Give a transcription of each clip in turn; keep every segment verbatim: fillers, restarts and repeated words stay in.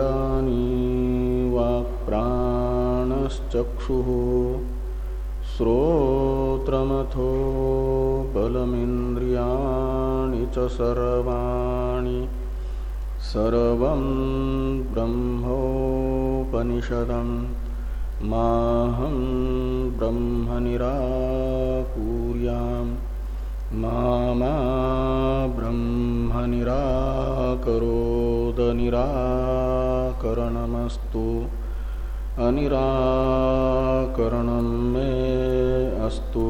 वाक्प्राणश्चक्षुः श्रोत्रमथो बलमिन्द्रियाणि च सर्वाणि सर्वं ब्रह्मोपनिषदं माहं ब्रह्म निराकुर्याम् मा मा ब्रह्म निराकरोद निराकरणमस्तु अनिराकरणं मे अस्तु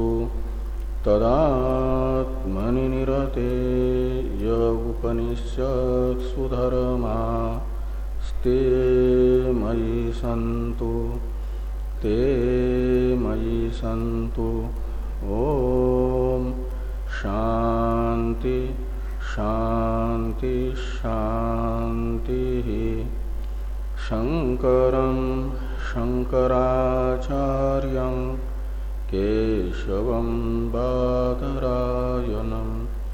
तदात्मनि निरते य उपनिषत्सु धर्मास्ते मयि सन्तु ते मयि सन्तु। ओम शांति शांति शांति। शंकरं शंकराचार्यं केशवं बादरायणं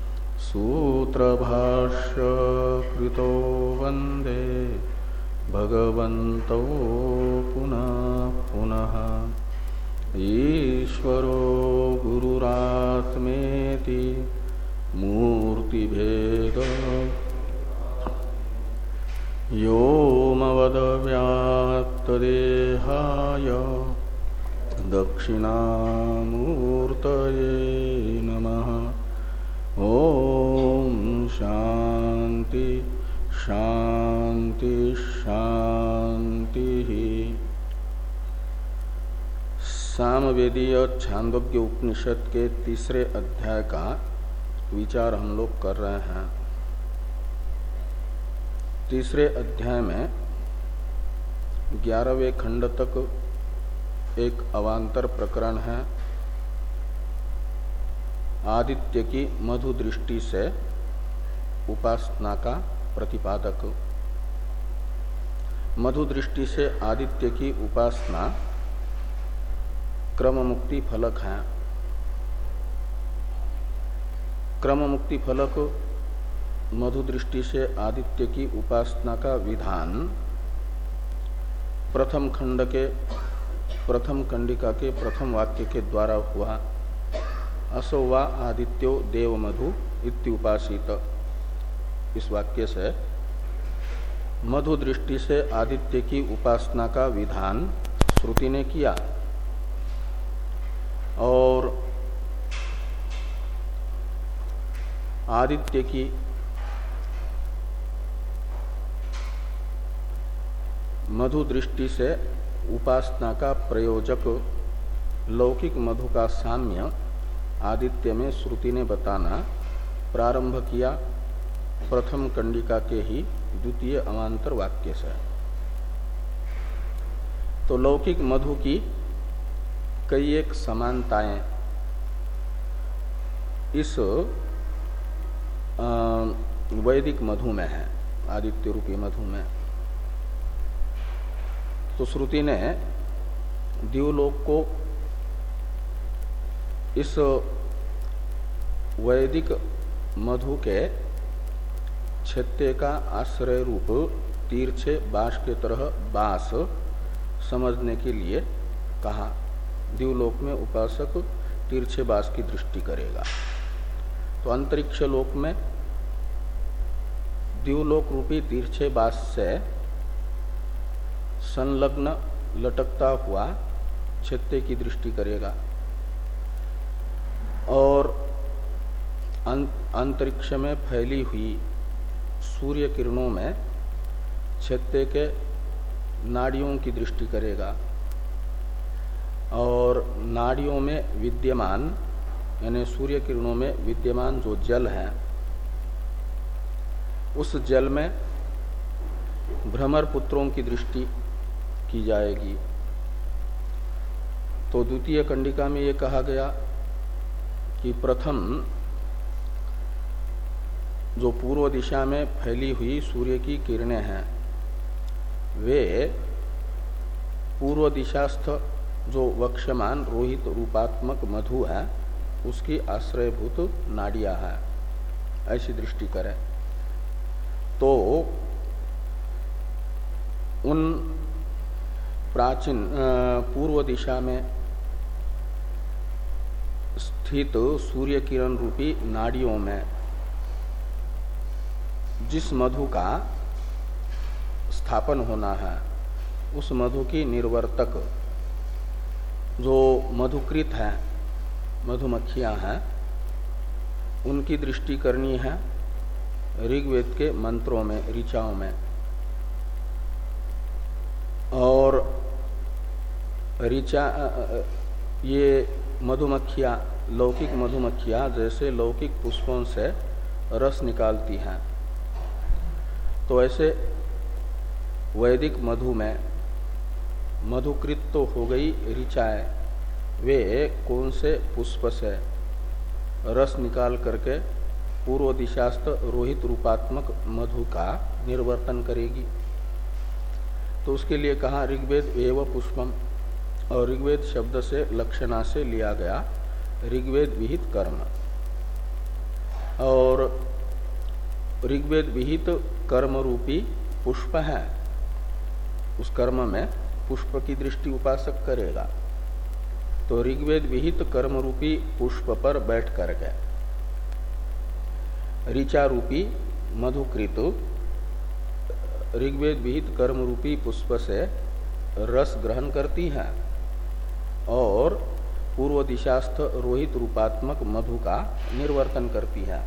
सूत्रभाष्य कृतो वंदे भगवन्तौ पुनः पुनः। ईश्वरो गुरुरात्मेति मूर्तिभेद व्योमवद्व्याप्तदेहाय दक्षिणामूर्तये नमः। ओम शांति शांति शांति। सामवेदीय छांदोग्य उपनिषद के तीसरे अध्याय का विचार हम लोग कर रहे हैं। तीसरे अध्याय में ग्यारहवें खंड तक एक अवांतर प्रकरण है। आदित्य की मधु दृष्टि से उपासना का प्रतिपादक। मधु दृष्टि से आदित्य की उपासना क्रम मुक्ति फलक है। क्रम मुक्ति फलक मधु दृष्टि से आदित्य की उपासना का विधान प्रथम खंड के प्रथम कंडिका के प्रथम वाक्य के द्वारा हुआ। असो वा आदित्यो देव मधु इत्युपासित। इस वाक्य से मधु दृष्टि से आदित्य की उपासना का विधान श्रुति ने किया और आदित्य की मधु दृष्टि से उपासना का प्रयोजक लौकिक मधु का साम्य आदित्य में श्रुति ने बताना प्रारंभ किया प्रथम कंडिका के ही द्वितीय अवांतर वाक्य से। तो लौकिक मधु की कई एक समानताएं इस वैदिक मधु में है, आदित्य रूपी मधु में। तो श्रुति ने दिवलोक को इस वैदिक मधु के क्षत्य का आश्रय रूप तीर्छे बास के तरह बास समझने के लिए कहा। दिवलोक में उपासक तीर्छे बास की दृष्टि करेगा। तो अंतरिक्ष लोक में दिवलोक रूपी तीर्छे बास से संलग्न लटकता हुआ क्षत्य की दृष्टि करेगा और अंतरिक्ष में फैली हुई सूर्य किरणों में क्षत्य के नाड़ियों की दृष्टि करेगा और नाड़ियों में विद्यमान यानी सूर्य किरणों में विद्यमान जो जल है उस जल में भ्रमर पुत्रों की दृष्टि की जाएगी। तो द्वितीय कंडिका में ये कहा गया कि प्रथम जो पूर्व दिशा में फैली हुई सूर्य की किरणें हैं वे पूर्व दिशास्थ जो वक्ष्यमान रोहित रूपात्मक मधु है उसकी आश्रयभूत नाड़ियां है, ऐसी दृष्टि करें तो उन प्राचीन पूर्व दिशा में स्थित सूर्य किरण रूपी नाड़ियों में जिस मधु का स्थापन होना है, उस मधु की निर्वर्तक जो मधुकृत है, मधुमक्खियां हैं, उनकी दृष्टि करनी है ऋग्वेद के मंत्रों में, ऋचाओं में। और ऋचा ये मधुमक्खियां, लौकिक मधुमक्खियां जैसे लौकिक पुष्पों से रस निकालती हैं, तो ऐसे वैदिक मधु में मधुकृत तो हो गई ऋचाएं, वे कौन से पुष्प से रस निकाल करके पूर्व दिशास्थ रोहित रूपात्मक मधु का निर्वर्तन करेगी। तो उसके लिए कहा ऋग्वेद एव पुष्पम, और ऋग्वेद शब्द से लक्षणा से लिया गया ऋग्वेद विहित कर्म। और ऋग्वेद विहित कर्म रूपी पुष्प है, उस कर्म में पुष्प की दृष्टि उपासक करेगा। तो ऋग्वेद विहित कर्म रूपी पुष्प पर बैठ करके ऋचा रूपी मधुकृत ऋग्वेद विहित कर्म रूपी पुष्प से रस ग्रहण करती है और पूर्व दिशास्थ रोहित रूपात्मक मधु का निर्वर्तन करती है।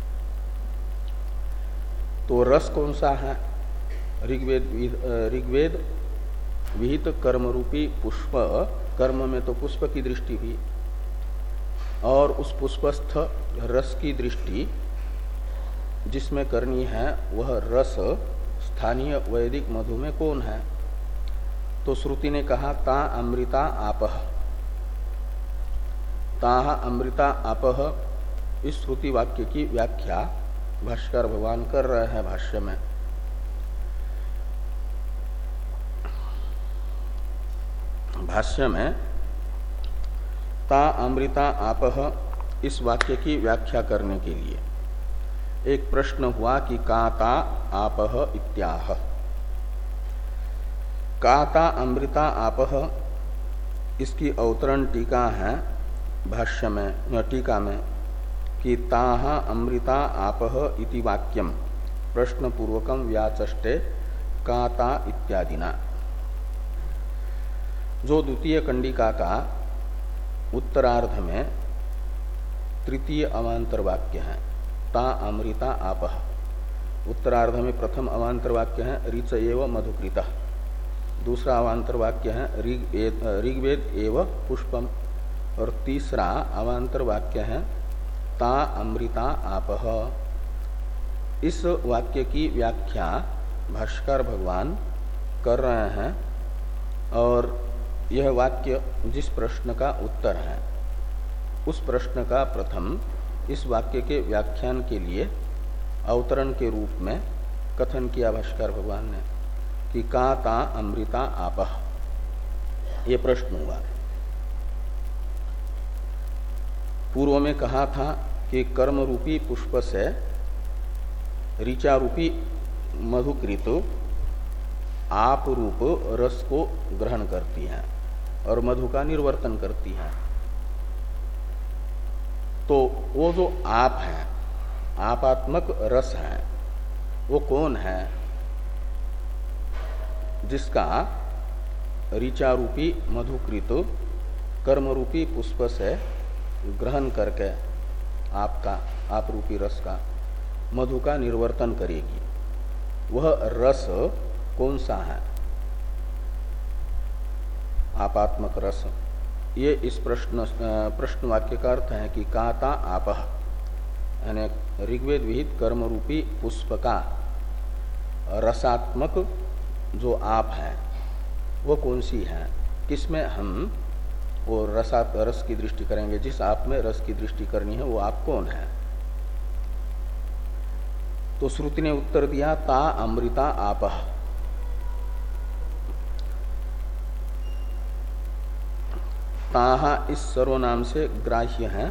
तो रस कौन सा है? ऋग्वेद ऋग्वेद विहित कर्म रूपी पुष्प, कर्म में तो पुष्प की दृष्टि हुई, और उस पुष्पस्थ रस की दृष्टि जिसमें करनी है वह रस स्थानीय वैदिक मधु में कौन है? तो श्रुति ने कहा ता अमृता आपह, ताह अमृता आपह। इस श्रुति वाक्य की व्याख्या भाष्कर भगवान कर रहे हैं भाष्य में। भाष्य में ता अमृता आपह इस वाक्य की व्याख्या करने के लिए एक प्रश्न हुआ कि काता आपह इत्याह। काता अमृता आपह, इसकी अवतरण टीका है भाष्य में, टीका में कि ताह अमृता आपह इति वाक्यम प्रश्न पूर्वकम व्याचष्टे काता इत्यादिना। जो द्वितीय कंडिका का उत्तरार्ध में तृतीय अवांतर वाक्य है ता अमृता आपह, उत्तरार्ध में प्रथम अवांतर वाक्य है ऋच एव मधुकृतः, दूसरा अवांतर वाक्य है ऋग्वेद एव पुष्पम, और तीसरा अवांतर वाक्य है ता अमृता आपह। इस वाक्य की व्याख्या भाष्कर भगवान कर रहे हैं, और यह वाक्य जिस प्रश्न का उत्तर है उस प्रश्न का प्रथम इस वाक्य के व्याख्यान के लिए अवतरण के रूप में कथन किया भाष्कर भगवान ने कि का ता अमृता आपह, ये प्रश्न हुआ। पूर्व में कहा था कि कर्म रूपी पुष्प से ऋचा रूपी मधुकृत आप रूप रस को ग्रहण करती हैं और मधु का निर्वर्तन करती हैं। तो वो जो आप है, आपात्मक रस है, वो कौन है? जिसका ऋचा रूपी मधुकृत कर्म रूपी पुष्प से ग्रहण करके आपका आप रूपी रस का मधु का निर्वर्तन करेगी, वह रस कौन सा है? आपात्मक रस। ये इस प्रश्न प्रश्न वाक्य का अर्थ है कि काता आपह, यानी ऋग्वेद विहित कर्म रूपी पुष्प का रसात्मक जो आप है वो कौन सी है? किसमें हम वो रसात रस की दृष्टि करेंगे? जिस आप में रस की दृष्टि करनी है वो आप कौन है? तो श्रुति ने उत्तर दिया ता अमृता आपह। ताहा इस सर्वनाम से ग्राह्य है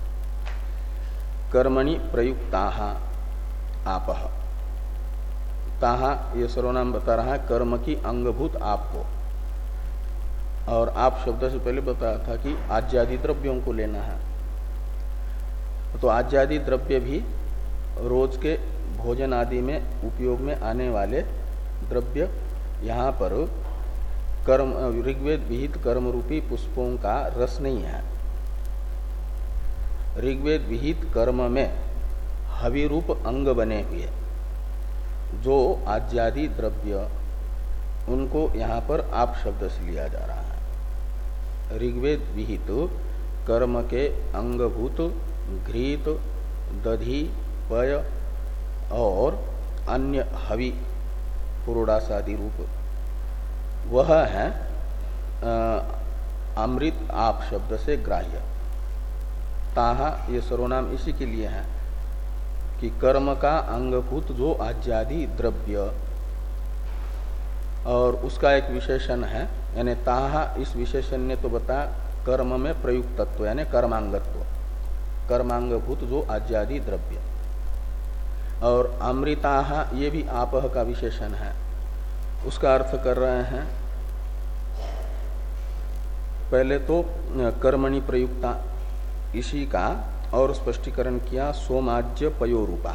कर्मणि प्रयुक्ताहा आपह। ताहा ये सर्वनाम बता रहा है कर्म की अंगभूत आप को। और आप शब्द से पहले बताया था कि आज्यादि द्रव्यों को लेना है। तो आज्यादि द्रव्य भी रोज के भोजन आदि में उपयोग में आने वाले द्रव्य, यहाँ पर कर्म ऋग्वेद विहित कर्म रूपी पुष्पों का रस नहीं है। ऋग्वेद विहित कर्म में हवि रूप अंग बने हुए जो आज्यादि द्रव्य, उनको यहाँ पर आप शब्द से लिया जा रहा है। ऋग्वेद विहित कर्म के अंगभूत घृत, दधि, पय और अन्य हवि पुरोडासादि रूप, वह है अमृत आप शब्द से ग्राह्य। ताहा ये सर्वनाम इसी के लिए है कि कर्म का अंगभूत जो आज्यादि द्रव्य, और उसका एक विशेषण है, यानी ताहा इस विशेषण ने तो बता कर्म में प्रयुक्त तत्व यानी कर्मांगत्व, कर्मांगभूत जो आज्यादि द्रव्य। और अमृताहा ये भी आपह का विशेषण है। उसका अर्थ कर रहे हैं पहले तो कर्मणि प्रयुक्ता, इसी का और स्पष्टीकरण किया सोमाज्य पयोरूपा।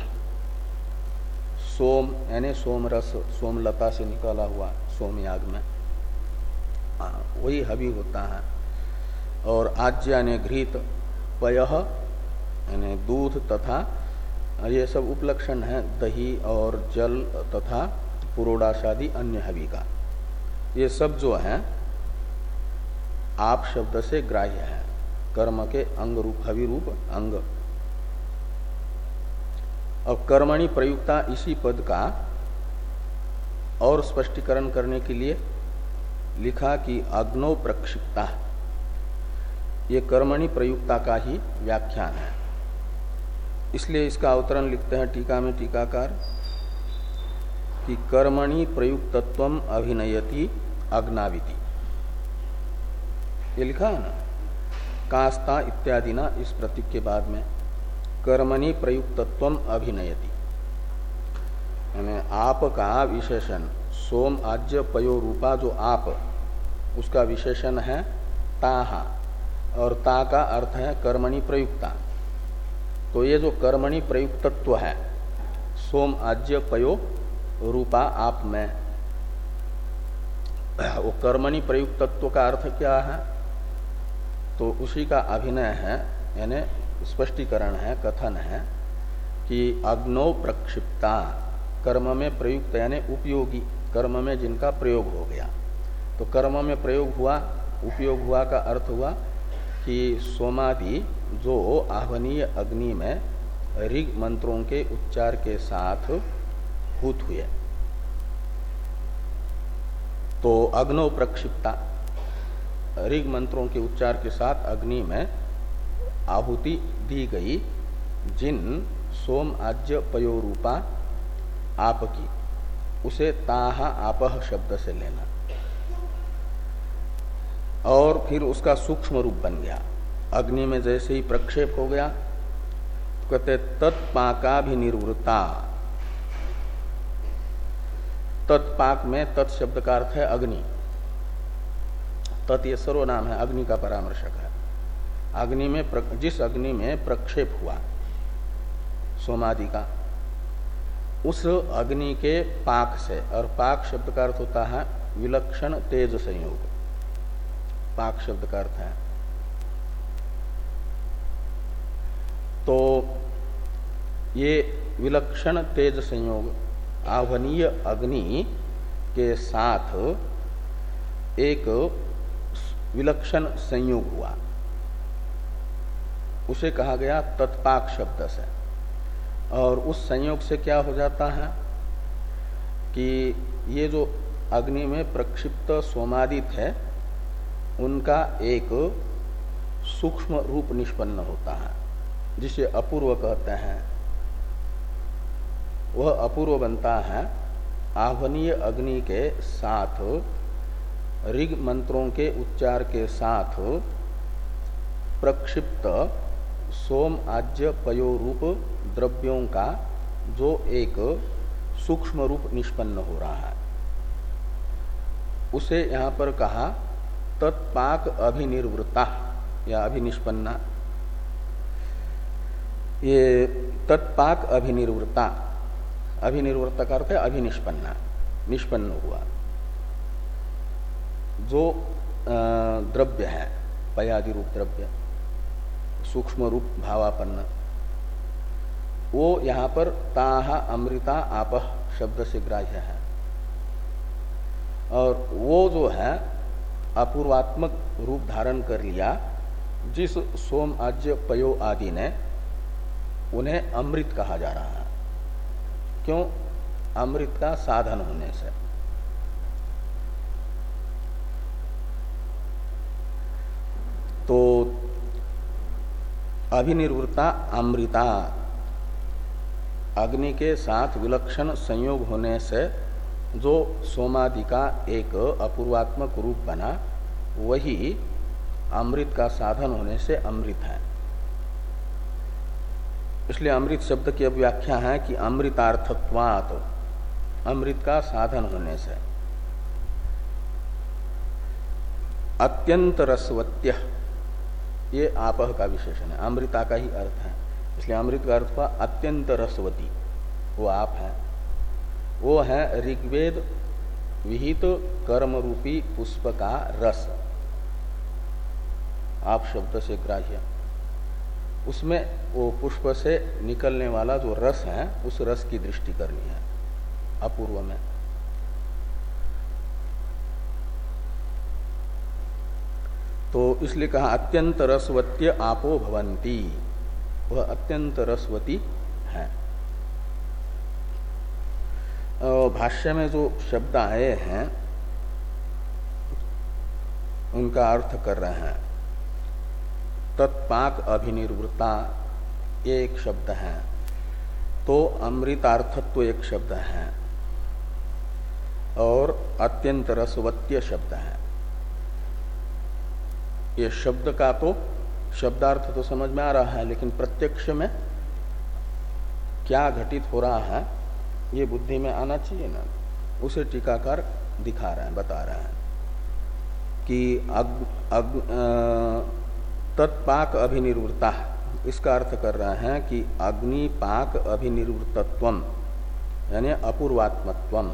सोम यानी सोमरस, सोमलता से निकाला हुआ सोमयाग में वही हवि होता है। और आज्य यानी घृत, पयः यानी दूध तथा ये सब उपलक्षण है दही और जल तथा पुरोडाशादि अन्य हवि का। ये सब जो है आप शब्द से ग्राह्य है, कर्म के अंग रूप हवि रूप अंग। और कर्मणि प्रयुक्ता इसी पद का और स्पष्टीकरण करने के लिए लिखा कि अग्नो प्रक्षिप्ता, ये कर्मणि प्रयुक्ता का ही व्याख्यान है। इसलिए इसका अवतरण लिखते हैं टीका में टीकाकार कि कर्मणि प्रयुक्तत्वम अभिनयति अग्नाविति। ये लिखा है ना, कास्ता इत्यादि ना इस प्रतीक के बाद में कर्मणि प्रयुक्तत्वम अभिनयति, यानी आप का विशेषण सोम आज्य पयो रूपा जो आप, उसका विशेषण है ताहा, और ता का अर्थ है कर्मणि प्रयुक्ता। तो ये जो कर्मणि प्रयुक्तत्व है सोम आज्य पयो रूपा आप में, वो कर्मणि प्रयुक्तत्व का अर्थ क्या है? तो उसी का अभिनय है, यानी स्पष्टीकरण है, कथन है कि अग्नो प्रक्षिप्ता, कर्म में प्रयुक्त यानी उपयोगी, कर्म में जिनका प्रयोग हो गया। तो कर्म में प्रयोग हुआ, उपयोग हुआ का अर्थ हुआ कि सोमादि जो आह्वनीय अग्नि में ऋग मंत्रों के उच्चार के साथ हूत हुए, तो अग्नो प्रक्षिप्ता, ऋग मंत्रों के उच्चार के साथ अग्नि में आहुति दी गई जिन सोम आज्य पयो रूपा आप की, उसे ताहा आपह शब्द से लेना। और फिर उसका सूक्ष्म रूप बन गया। अग्नि में जैसे ही प्रक्षेप हो गया तो कहते तत्पाका भी निर्वृत्ता। तत्पाक में तत् शब्द का अर्थ है अग्नि। तत् ये सर्वनाम है, अग्नि का परामर्शक है। अग्नि में, जिस अग्नि में प्रक्षेप हुआ सोमादि का, उस अग्नि के पाक से, और पाक शब्द का अर्थ होता है विलक्षण तेज संयोग, पाक शब्द का अर्थ है। तो ये विलक्षण तेज संयोग आह्वनीय अग्नि के साथ एक विलक्षण संयोग हुआ, उसे कहा गया तत्पाक शब्द से। और उस संयोग से क्या हो जाता है कि ये जो अग्नि में प्रक्षिप्त सोमादित है, उनका एक सूक्ष्म रूप निष्पन्न होता है, जिसे अपूर्व कहते हैं। वह अपूर्व बनता है आह्वनीय अग्नि के साथ ऋग मंत्रों के उच्चार के साथ प्रक्षिप्त सोम आज्य पयो रूप द्रव्यों का जो एक सूक्ष्म रूप निष्पन्न हो रहा है, उसे यहां पर कहा तत्पाक अभिनिर्वृत्ता या अभिनिष्पन्ना। ये तत्पाक अभिनिर्वृत्ता, अभिनिर्वृत्ता का अर्थ है अभिनिष्पन्ना, निष्पन्न हुआ। जो द्रव्य है, पयादि रूप द्रव्य, सूक्ष्म रूप भावापन्न, वो यहां पर ताहा अमृता आपह शब्द से ग्राह्य है। और वो जो है अपूर्वात्मक रूप धारण कर लिया, जिस सोम आज्य पयो आदि ने, उन्हें अमृत कहा जा रहा है। क्यों? अमृत का साधन होने से। तो अभिनिर्वृत्ता अमृता, अग्नि के साथ विलक्षण संयोग होने से जो सोमादि का एक अपूर्वात्मक रूप बना, वही अमृत का साधन होने से अमृत है। इसलिए अमृत शब्द की अब व्याख्या है कि अमृतार्थत्वात्, अमृत का साधन होने से। अत्यंत रसवत्य, ये आपह का विशेषण है, अमृता का ही अर्थ है। इसलिए अमृत का अर्थ हुआ अत्यंत रसवती, वो आप है। वो है ऋग्वेद विहित कर्म रूपी पुष्प का रस, आप शब्द से ग्राह्य। उसमें वो पुष्प से निकलने वाला जो रस है, उस रस की दृष्टि करनी है अपूर्व में। तो इसलिए कहा अत्यंत रसवत्य आपो भवंती, वह अत्यंत रसवती है। भाष्य में जो शब्द आए हैं उनका अर्थ कर रहे हैं। तत्पाक अभिनिर्वृत्ता एक शब्द है, तो अमृतार्थत्व एक शब्द है, और अत्यंत रसवत्य शब्द है। ये शब्द का तो शब्दार्थ तो समझ में आ रहा है, लेकिन प्रत्यक्ष में क्या घटित हो रहा है ये बुद्धि में आना चाहिए ना। उसे टीकाकार दिखा रहे हैं, बता रहे हैं कि अग, अग, तत्पाक अभिनिर्वृत्ता, इसका अर्थ कर रहे हैं कि अग्निपाक अभिनिर्वृत्तत्वम, यानी अपूर्वात्मत्वम।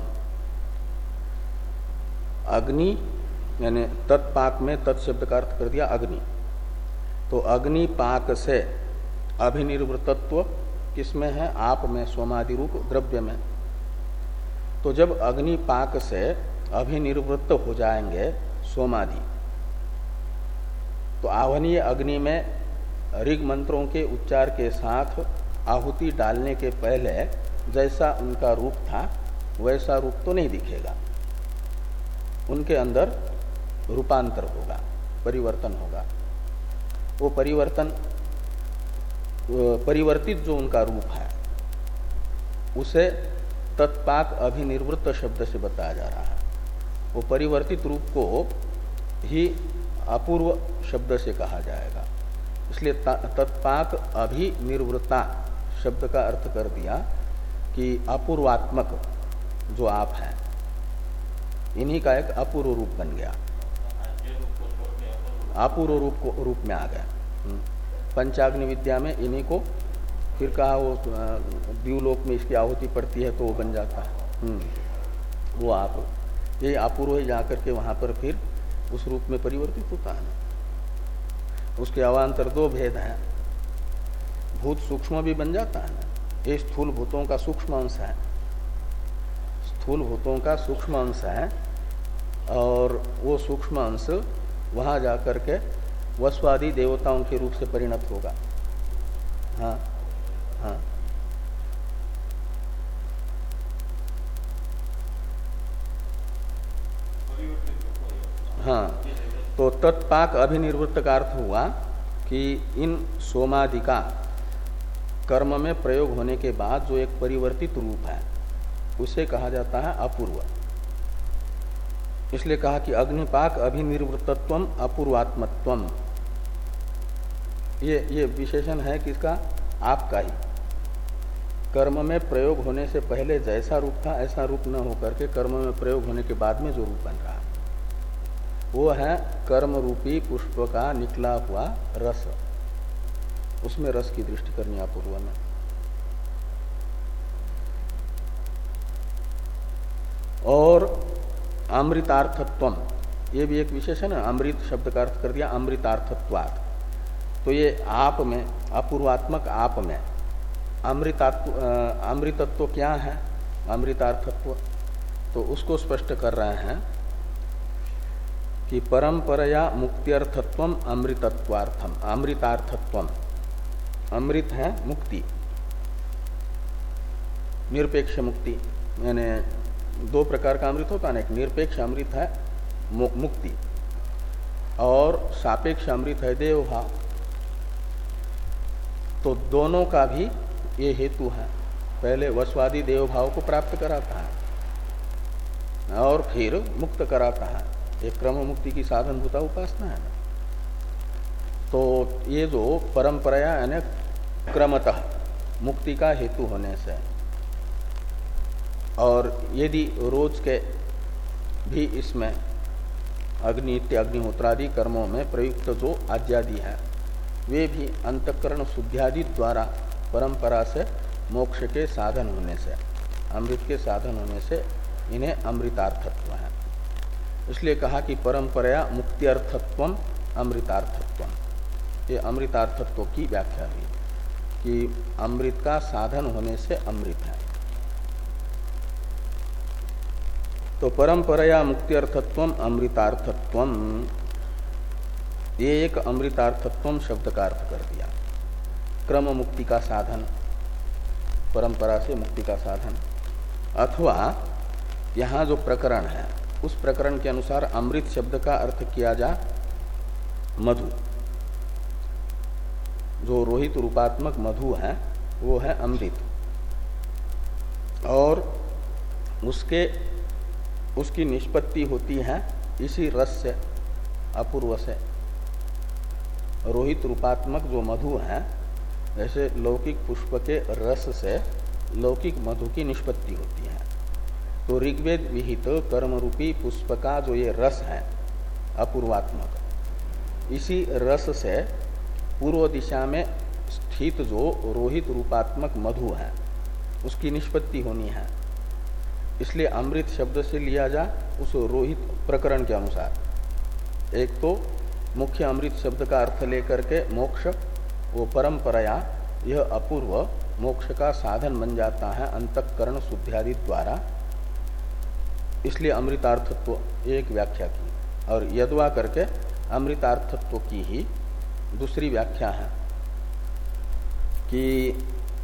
अग्नि यानी तत्पाक में तत्शब्द का अर्थ कर दिया अग्नि, तो अग्निपाक से अभिनिर्वृत्तत्व किसमें है? आप में, सोमादि रूप द्रव्य में। तो जब अग्निपाक से अभिनिर्वृत्त हो जाएंगे सोमादि, तो आवनीय अग्नि में ऋग मंत्रों के उच्चार के साथ आहुति डालने के पहले जैसा उनका रूप था वैसा रूप तो नहीं दिखेगा, उनके अंदर रूपांतर होगा, परिवर्तन होगा। वो परिवर्तन, परिवर्तित जो उनका रूप है उसे तत्पाक अभिनिर्वृत्त शब्द से बताया जा रहा है। वो परिवर्तित रूप को ही अपूर्व शब्द से कहा जाएगा। इसलिए तत्पाक अभिनिर्वृत्ता शब्द का अर्थ कर दिया कि अपूर्वात्मक जो आप है, इन्हीं का एक अपूर्व रूप बन गया, अपूर्व रूप को रूप में आ गया। पंचाग्नि विद्या में इन्हीं को फिर कहा वो द्यूलोक में इसकी आहुति पड़ती है तो वो बन जाता है, वो आप, यही अपूर्व ही जाकर के वहां पर फिर उस रूप में परिवर्तित होता है। उसके अवान्तर दो भेद हैं, भूत सूक्ष्म भी बन जाता है ना, ये स्थूल भूतों का सूक्ष्म अंश है, स्थूल भूतों का सूक्ष्म अंश है, और वो सूक्ष्म अंश वहां जाकर के वस्वादि देवताओं के रूप से परिणत होगा। हाँ हाँ हाँ तो तत्पाक अभिनिर्वृत्त का अर्थ हुआ कि इन सोमादि का कर्म में प्रयोग होने के बाद जो एक परिवर्तित रूप है उसे कहा जाता है अपूर्व। इसलिए कहा कि अग्निपाक अभिनिर्वृत्तत्वम अपूर्वात्मत्वम, ये ये विशेषण है किसका? आपका ही, कर्म में प्रयोग होने से पहले जैसा रूप था ऐसा रूप न होकर के कर्म में प्रयोग होने के बाद में जो रूप बन रहा है वो है कर्म रूपी पुष्प का निकला हुआ रस। उसमें रस की दृष्टि करनी अपूर्व में। और अमृतार्थत्वम, ये भी एक विशेषण है। अमृत शब्द का अर्थ कर दिया अमृतार्थत्वात्। तो ये आप में, अपूर्वात्मक आप में अमृतात्व अमृतत्व क्या है, अमृतार्थत्व, तो उसको स्पष्ट कर रहे हैं कि परंपरया मुक्त्यर्थत्वम अमृतत्वार्थम, अमृतार्थत्वम। अमृत है मुक्ति, निरपेक्ष मुक्ति। यानी दो प्रकार का अमृत होता है, एक निरपेक्ष अमृत है मुक्ति और सापेक्ष अमृत है देवभाव। तो दोनों का भी ये हेतु है। पहले वस्वादी देवभाव को प्राप्त कराता है और फिर मुक्त कराता है। एक क्रम मुक्ति की साधनभूता उपासना है। तो ये जो परंपराया यानी क्रमतः मुक्ति का हेतु होने से, और यदि रोज के भी इसमें अग्नि अग्निहोत्रादि कर्मों में प्रयुक्त जो आद्यादि है वे भी अंतःकरण शुद्ध्यादि द्वारा परंपरा से मोक्ष के साधन होने से, अमृत के साधन होने से इन्हें अमृतार्थत्व है। इसलिए कहा कि परंपराया मुक्त्यर्थत्वम अमृतार्थत्वम। ये अमृतार्थत्व की व्याख्या हुई कि अमृत का साधन होने से अमृत है। तो परंपराया मुक्त्यर्थत्वम अमृतार्थत्वम, ये एक अमृतार्थत्वम शब्द का अर्थ कर दिया। क्रम मुक्ति का साधन, परंपरा से मुक्ति का साधन। अथवा यहाँ जो प्रकरण है उस प्रकरण के अनुसार अमृत शब्द का अर्थ किया जा मधु। जो रोहित रूपात्मक मधु है वो है अमृत, और उसके उसकी निष्पत्ति होती है इसी रस से, अपूर्व से। रोहित रूपात्मक जो मधु है, जैसे लौकिक पुष्प के रस से लौकिक मधु की निष्पत्ति होती है। तो ऋग्वेद विहित कर्म रूपी पुष्प का जो ये रस है अपूर्वात्मक, इसी रस से पूर्व दिशा में स्थित जो रोहित रूपात्मक मधु है उसकी निष्पत्ति होनी है। इसलिए अमृत शब्द से लिया जा उस रोहित प्रकरण के अनुसार। एक तो मुख्य अमृत शब्द का अर्थ लेकर के मोक्ष, वो परंपराया यह अपूर्व मोक्ष का साधन बन जाता है अंतःकरण शुद्ध्यादि द्वारा। इसलिए अमृतार्थत्व एक व्याख्या की, और यद्वा करके अमृतार्थत्व की ही दूसरी व्याख्या है कि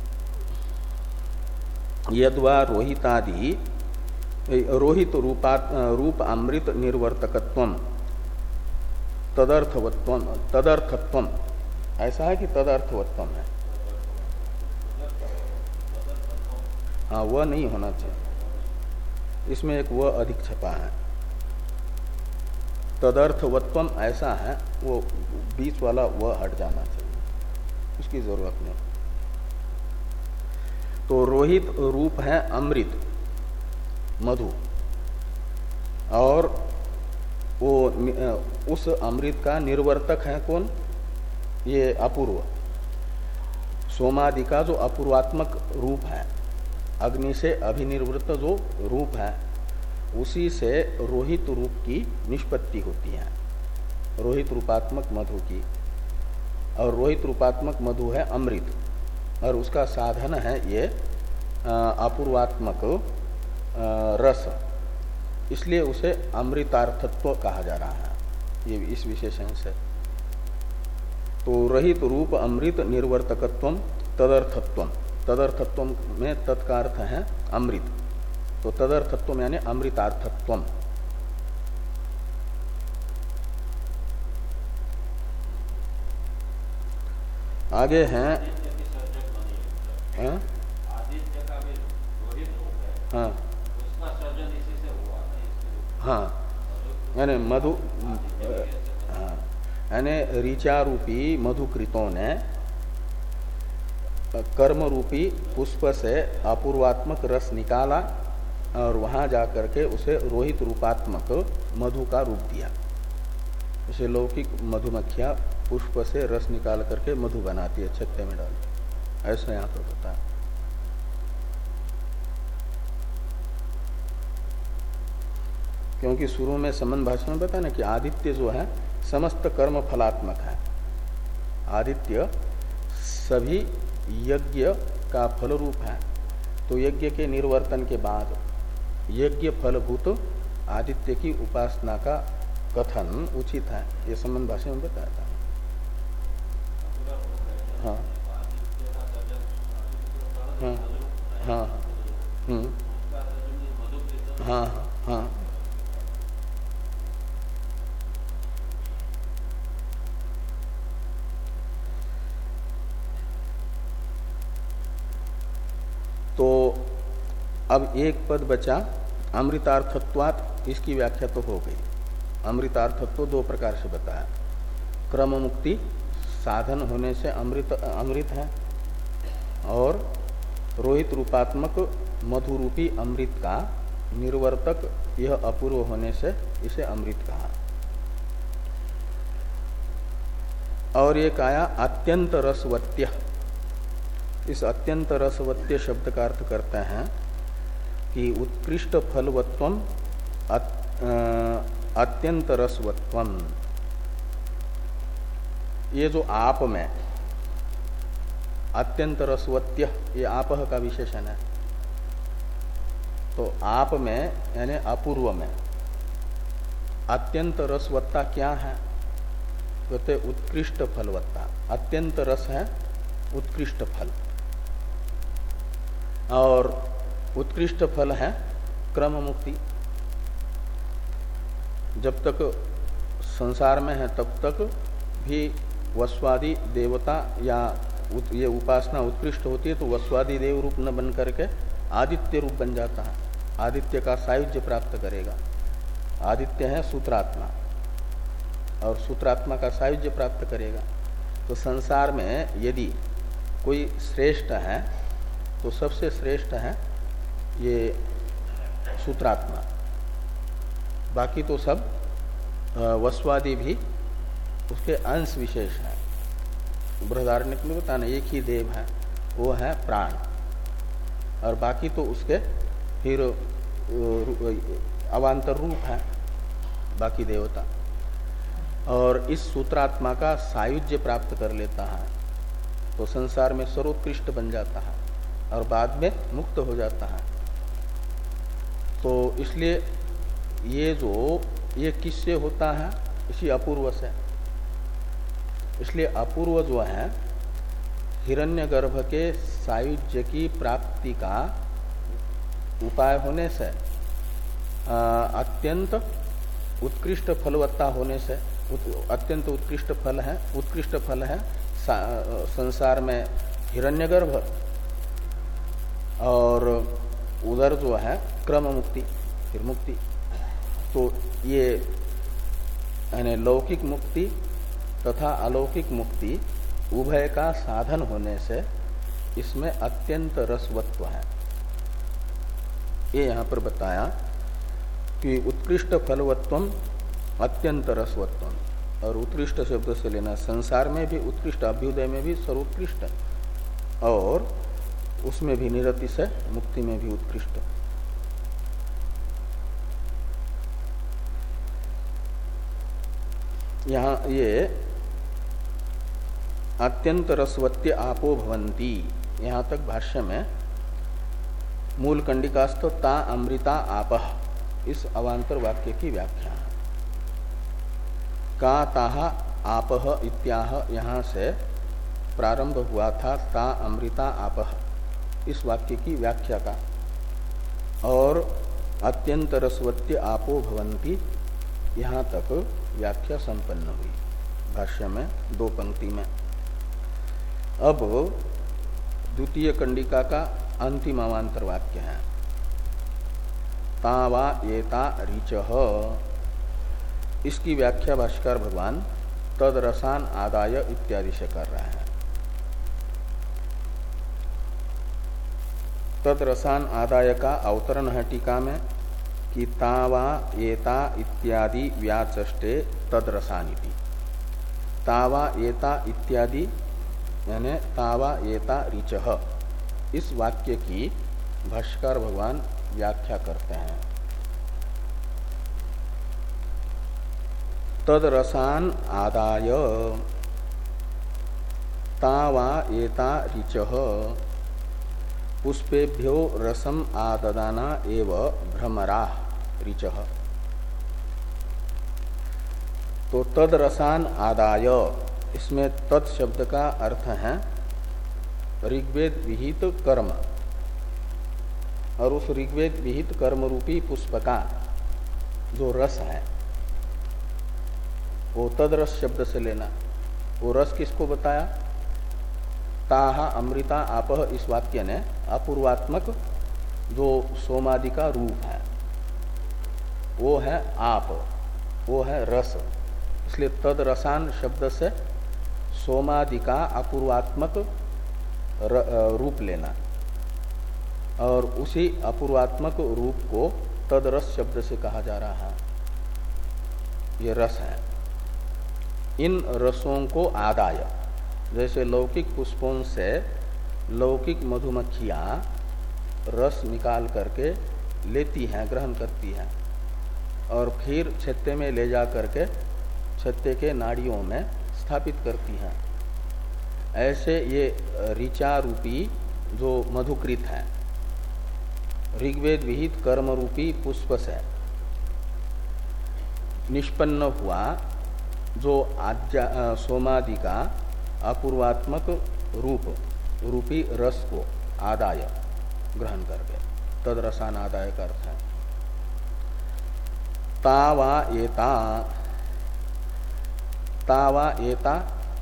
यद्वा रोहितादि रोहित रूपात रूप अमृत निर्वर्तकत्वम तदर्थवत्वम तदर्थत्वम, ऐसा है कि तदर्थवत्वम है। हाँ, वह नहीं होना चाहिए, इसमें एक वह अधिक छपा है। तदर्थवत्वम ऐसा है, वो बीच वाला वह हट जाना चाहिए, उसकी जरूरत नहीं। तो रोहित रूप है अमृत मधु, और वो उस अमृत का निर्वर्तक है कौन, ये अपूर्व सोमादि का जो अपूर्वात्मक रूप है, अग्नि से अभिनिर्वृत्त जो रूप है, उसी से रोहित रूप की निष्पत्ति होती है, रोहित रूपात्मक मधु की। और रोहित रूपात्मक मधु है अमृत, और उसका साधन है ये अपूर्वात्मक रस। इसलिए उसे अमृतार्थत्व कहा जा रहा है, ये इस विशेषण से। तो रहित रूप अमृत निर्वर्तकत्वम तदर्थत्वम, तदर्थत्वम में तत्का अर्थ है अमृत, तो तदर्थत्वम यानी अमृतार्थत्वम। आगे हैं हाँ हाँ हाँ यानी मधु, हाँ यानी ऋचा रूपी मधुकृतों ने कर्म रूपी पुष्प से अपूर्वात्मक रस निकाला और वहां जाकर के उसे रोहित रूपात्मक मधु का रूप दिया। जैसे लौकिक मधुमक्खियां पुष्प से रस निकाल करके मधु बनाती है छत्ते में डाल, ऐसा यहाँ पर होता है। क्योंकि शुरू में संबंध भाषण में बताया ना कि आदित्य जो है समस्त कर्म फलात्मक है। आदित्य सभी यज्ञ का फल रूप है। तो यज्ञ के निर्वर्तन के बाद यज्ञ फलभूत आदित्य की उपासना का कथन उचित है, ये संबंध भाषण में बताया था। हाँ हाँ हाँ हम्म हाँ हाँ तो अब एक पद बचा अमृतार्थत्वात्, इसकी व्याख्या तो हो गई। अमृतार्थत्व दो प्रकार से बताया। क्रम मुक्ति साधन होने से अमृत अमृत है, और रोहित रूपात्मक मधु रूपी अमृत का निर्वर्तक यह अपूर्व होने से इसे अमृत कहा। और एक आया अत्यंत रसवत्य। इस अत्यंत रसवत्य शब्द का अर्थ करते हैं कि उत्कृष्ट फलवत्वम अत्यंत रसवत्वम। ये जो आप में अत्यंत रसवत्य, ये आपह का विशेषण है। तो आप में यानी अपूर्व में अत्यंत रसवत्ता क्या है? कहते उत्कृष्ट फलवत्ता। अत्यंत रस है उत्कृष्ट फल, और उत्कृष्ट फल है क्रम मुक्ति। जब तक संसार में है तब तक भी वस्वादि देवता या ये उपासना उत्कृष्ट होती है, तो वस्वादि देव रूप न बन करके आदित्य रूप बन जाता है। आदित्य का सायुज्य प्राप्त करेगा। आदित्य है सूत्रात्मा, और सूत्रात्मा का सायुज्य प्राप्त करेगा। तो संसार में यदि कोई श्रेष्ठ है तो सबसे श्रेष्ठ है ये सूत्रात्मा। बाकी तो सब वस्वादि भी उसके अंश विशेष है। बृहदारण्यक में बताना एक ही देव है, वो है प्राण, और बाकी तो उसके फिर अवान्तर रूप है बाकी देवता। और इस सूत्रात्मा का सायुज्य प्राप्त कर लेता है तो संसार में सर्वोत्कृष्ट बन जाता है और बाद में मुक्त हो जाता है। तो इसलिए ये जो ये किससे होता है? इसी अपूर्व से। इसलिए अपूर्व जो है हिरण्यगर्भ के सायुज्य की प्राप्ति का उपाय होने से, अत्यंत उत्कृष्ट फलवत्ता होने से, उत, अत्यंत उत्कृष्ट फल है उत्कृष्ट फल है संसार में हिरण्यगर्भ, और उधर जो है क्रम मुक्ति फिर मुक्ति। तो ये यानी लौकिक मुक्ति तथा अलौकिक मुक्ति उभय का साधन होने से इसमें अत्यंत रसवत्व है। ये यहाँ पर बताया कि उत्कृष्ट फलवत्वम अत्यंत रसवत्वम, और उत्कृष्ट शब्द से लेना संसार में भी उत्कृष्ट, अभ्युदय में भी सर्वोत्कृष्ट, और उसमें भी निरति से मुक्ति में भी उत्कृष्ट। यहाँ ये अत्यंत रसवत्य आपो भवंती, यहाँ तक भाष्य में मूल कंडिकास्थ ता अमृता आपह, इस अवान्तर वाक्य की व्याख्या है। का ताहा आपह इत्याह यहाँ से प्रारंभ हुआ था ता अमृता आपह, इस वाक्य की व्याख्या का। और अत्यंत रसवत्य आपो भवंती, यहाँ तक व्याख्या संपन्न हुई भाष्य में दो पंक्ति में। अब द्वितीय कंडिका का अंतिम अवान्तर वाक्य है तावा येता ऋचः। इसकी व्याख्या भाष्यकार भगवान तद रसान आदाय इत्यादि से कर रहे हैं। तद रसान आदाय का अवतरण है टीका में कि तावा एता इत्यादि व्याचष्टे तद रसानिति। तावा एता इत्यादि यानी तावा एता ऋचः, इस वाक्य की भाष्यकार भगवान व्याख्या करते हैं। तद रसान आदाय तावा एता ऋचः पुष्पेभ्यो रसम आददाना एव भ्रमरा ऋचः। तो तद रसान आदाय, इसमें तत् शब्द का अर्थ है ऋग्वेद विहित कर्म, और उस ऋग्वेद विहित कर्म रूपी पुष्प का जो रस है वो तदरस शब्द से लेना। वो रस किसको बताया? ताहा अमृता आपह, इस वाक्य ने अपूर्वात्मक जो सोमादि का रूप है वो है आप, वो है रस। इसलिए तद रसान शब्द से सोमादि का अपूर्वात्मक रूप लेना, और उसी अपूर्वात्मक रूप को तदरस शब्द से कहा जा रहा है। ये रस है। इन रसों को आदाय, जैसे लौकिक पुष्पों से लौकिक मधुमक्खियां रस निकाल करके लेती हैं, ग्रहण करती हैं, और फिर छत्ते में ले जा करके छत्ते के नाड़ियों में स्थापित करती हैं, ऐसे ये ऋचा रूपी जो मधुकृत है, ऋग्वेद विहित कर्म रूपी पुष्प से निष्पन्न हुआ जो आज्ञा सोमादि का अपूर्वात्मक रूप रूपी रस को आदाय ग्रहण करके तद रसान आदाय का अर्थ है। तावा एता, तावा एता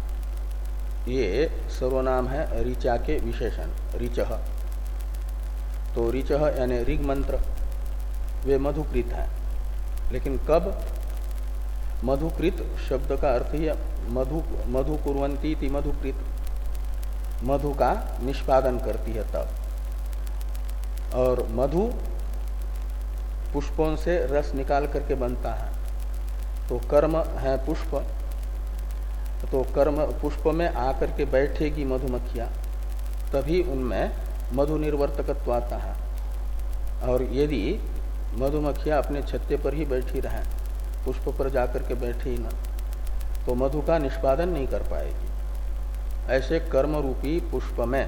ये सर्वनाम है ऋचा के विशेषण ऋचः। तो ऋचः यानी ऋग मंत्र, वे मधुकृत है। लेकिन कब? मधुकृत शब्द का अर्थ ही मधु मधु कुर्वन्ति इति मधुकृत, मधु का निष्पादन करती है तब। और मधु पुष्पों से रस निकाल करके बनता है। तो कर्म है पुष्प, तो कर्म पुष्प में आकर के बैठेगी मधुमक्खियां, तभी उनमें मधु निर्वर्तकत्व आता है। और यदि मधुमक्खियां अपने छत्ते पर ही बैठी रहें, पुष्प पर जाकर के बैठे ही न, तो मधु का निष्पादन नहीं कर पाएगी। ऐसे कर्म रूपी पुष्प में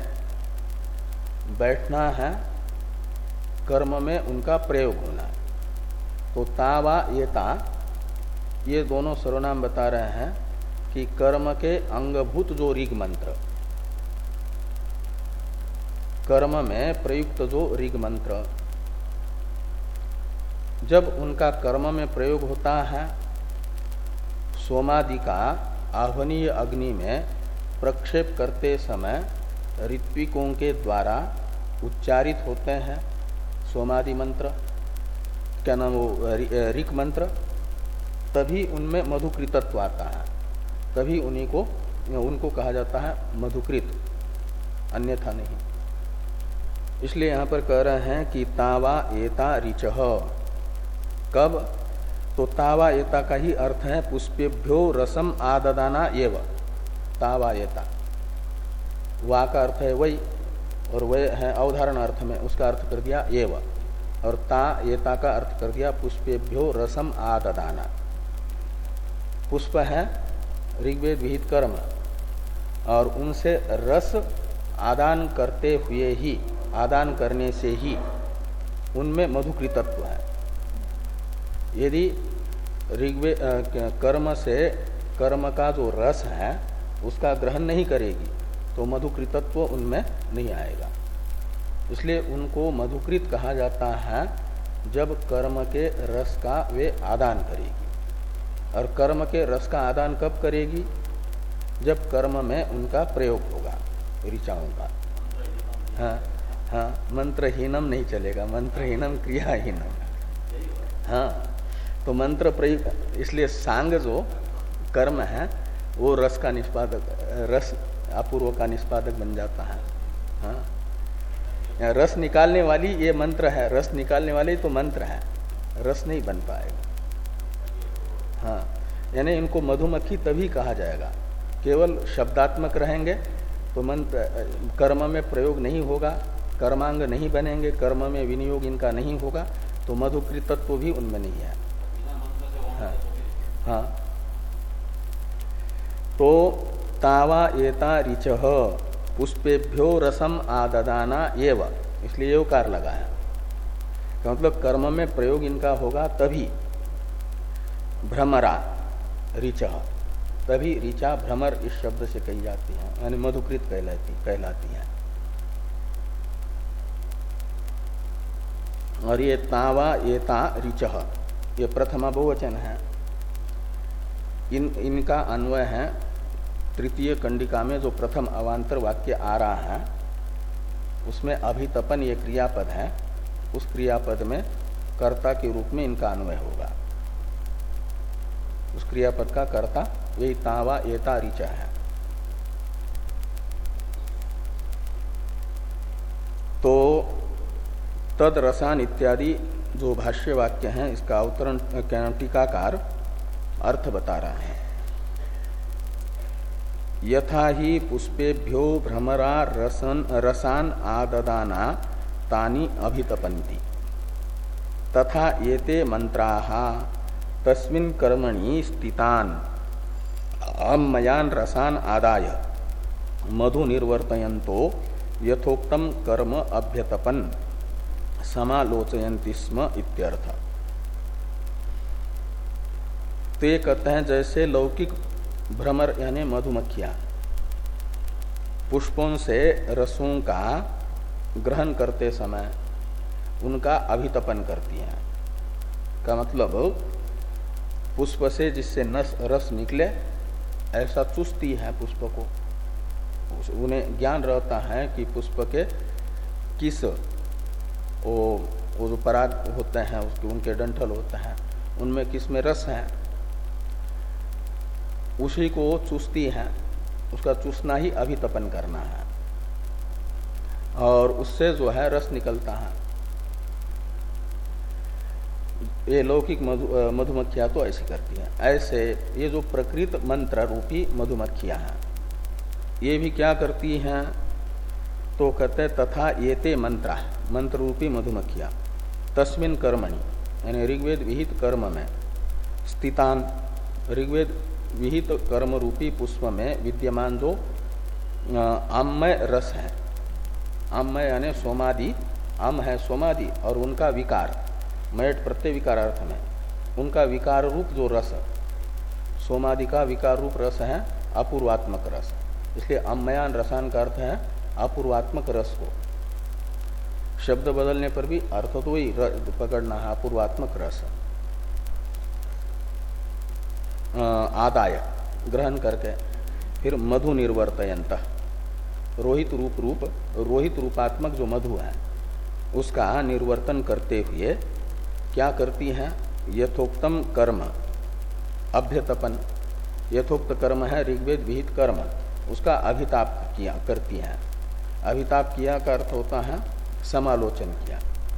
बैठना है, कर्म में उनका प्रयोग होना है। तो तावा ये ता, ये दोनों सर्वनाम बता रहे हैं कि कर्म के अंगभूत जो ऋग मंत्र, कर्म में प्रयुक्त जो ऋग मंत्र, जब उनका कर्म में प्रयोग होता है, सोमादि का आह्वनीय अग्नि में प्रक्षेप करते समय ऋत्विकों के द्वारा उच्चारित होते हैं सोमादि मंत्र, क्या नाम वो ऋक मंत्र, तभी उनमें मधुकृतत्व आता है, तभी उन्हीं को उनको कहा जाता है मधुकृत, अन्यथा नहीं। इसलिए यहाँ पर कह रहे हैं कि तावा एता ऋचः। कब? तो तावा एता का ही अर्थ है पुष्पेभ्यो रसम आददाना एव, तावा एता। वा का अर्थ है वही, और वह है अवधारण अर्थ में, उसका अर्थ कर दिया एव, और ता एता का अर्थ कर दिया पुष्पेभ्यो रसम आददाना। पुष्प है ऋग्वेद विहित कर्म, और उनसे रस आदान करते हुए ही, आदान करने से ही उनमें मधुकृतत्व है। यदि ऋग्वेद कर्म से कर्म का जो रस है उसका ग्रहण नहीं करेगी तो मधुकृतत्व उनमें नहीं आएगा। इसलिए उनको मधुकृत कहा जाता है जब कर्म के रस का वे आदान करेगी। और कर्म के रस का आदान कब करेगी? जब कर्म में उनका प्रयोग होगा, ऋचाओं का। हाँ हाँ, मंत्रहीनम नहीं चलेगा, मंत्रहीनम क्रियाहीनम। हाँ, तो मंत्र प्रयुक्त, इसलिए सांग जो कर्म है वो रस का निष्पादक, रस अपूर्व का निष्पादक बन जाता है। हाँ, रस निकालने वाली ये मंत्र है, रस निकालने वाले तो मंत्र है, रस नहीं बन पाएगा। हाँ, यानी इनको मधुमक्खी तभी कहा जाएगा, केवल शब्दात्मक रहेंगे तो मंत्र कर्म में प्रयोग नहीं होगा, कर्मांग नहीं बनेंगे, कर्म में विनियोग इनका नहीं होगा, तो मधुकृत तत्व भी उनमें नहीं है। हाँ, हाँ। तो तावा एता ऋचः पुष्पेभ्यो रसम आददाना एव, इसलिए योकार लगा है, मतलब कर्म में प्रयोग इनका होगा तभी भ्रमरा ऋचः, तभी ऋचा भ्रमर इस शब्द से कही जाती है, यानी मधुकृत कहलाती कहलाती है। और ये तावा एता ऋचः ये प्रथमा बहुवचन है, इन इनका अन्वय है तृतीय कंडिका में जो प्रथम अवांतर वाक्य आ रहा है उसमें अभितपन ये क्रियापद है, उस क्रियापद में कर्ता के रूप में इनका अन्वय होगा। उस क्रियापद का कर्ता यही तावा एता ऋचा है। तो तद रसान इत्यादि जो भाष्य वाक्य हैं इसका अवतरण टीकाकार अर्थ बता रहा है। यथा ही पुष्पेभ्यो भ्रमरा रसन रसान आददाना तानि अभितपन्ति तथा एते मंत्राः तस्मिन् कर्मणि स्थितान् अम्मयान् रसान् आदाय मधु निर्वर्तयन्तो यथोक्तम कर्म अभ्यतपन समालोचयन्ति स्म इत्यर्थ। ते कहते हैं जैसे लौकिक भ्रमर यानी मधुमक्खियां पुष्पों से रसों का ग्रहण करते समय उनका अभितपन करती हैं, का मतलब पुष्प से जिससे नस रस निकले ऐसा चुसती है पुष्प को। उन्हें ज्ञान रहता है कि पुष्प के किस वो वो जो पराग होते हैं उसके उनके डंठल होते हैं उनमें किस में रस है, उसी को चूसती है, उसका चूसना ही अभितपन करना है और उससे जो है रस निकलता है। ये लौकिक मधु मधुमक्खियां तो ऐसी करती हैं। ऐसे ये जो प्रकृत मंत्र रूपी मधुमक्खियां हैं ये भी क्या करती हैं, तो कहते तथा एते मंत्रा मंत्र रूपी मधुमक्खियां तस्मिन कर्मणि यानी ऋग्वेद विहित कर्म में स्थितान ऋग्वेद विहित कर्म रूपी पुष्प में विद्यमान जो आम्मय रस है, आम्मय यानी सोमादि, आम है सोमादि और उनका विकार मयट प्रत्यय विकार अर्थ में उनका विकार रूप जो रस, सोमादि का विकार रूप रस है अपूर्वात्मक रस, इसलिए अम्मयान रसान का अर्थ है अपूर्वात्मक रस को। शब्द बदलने पर भी अर्थ तो वही पकड़ना है, अपूर्वात्मक रस। आदाय ग्रहण करके फिर मधु निर्वर्तयंत रोहित रूप रूप रोहित रूपात्मक जो मधु है उसका निर्वर्तन करते हुए क्या करती हैं, यथोक्तम कर्म अभ्यतपन, यथोक्त कर्म है ऋग्वेद विहित कर्म, उसका अभिताप किया करती हैं। अभिताप किया का अर्थ होता है समालोचन किया।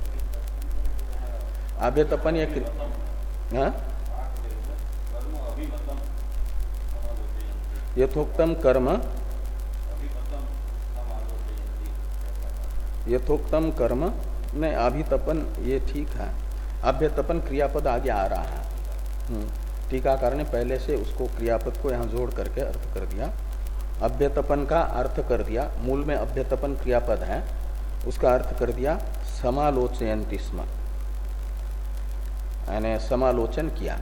अभ्यतपन या हाँ? यथोक्तम कर्म यथोक्तम कर्म में अभितपन ये ठीक है, अभ्यतपन क्रियापद आगे आ रहा है। टीकाकार ने पहले से उसको क्रियापद को यहाँ जोड़ करके अर्थ कर दिया। अभ्यतपन का अर्थ कर दिया, मूल में अभ्यतपन क्रियापद है उसका अर्थ कर दिया समालोचयन्ति स्म, यानी समालोचन किया।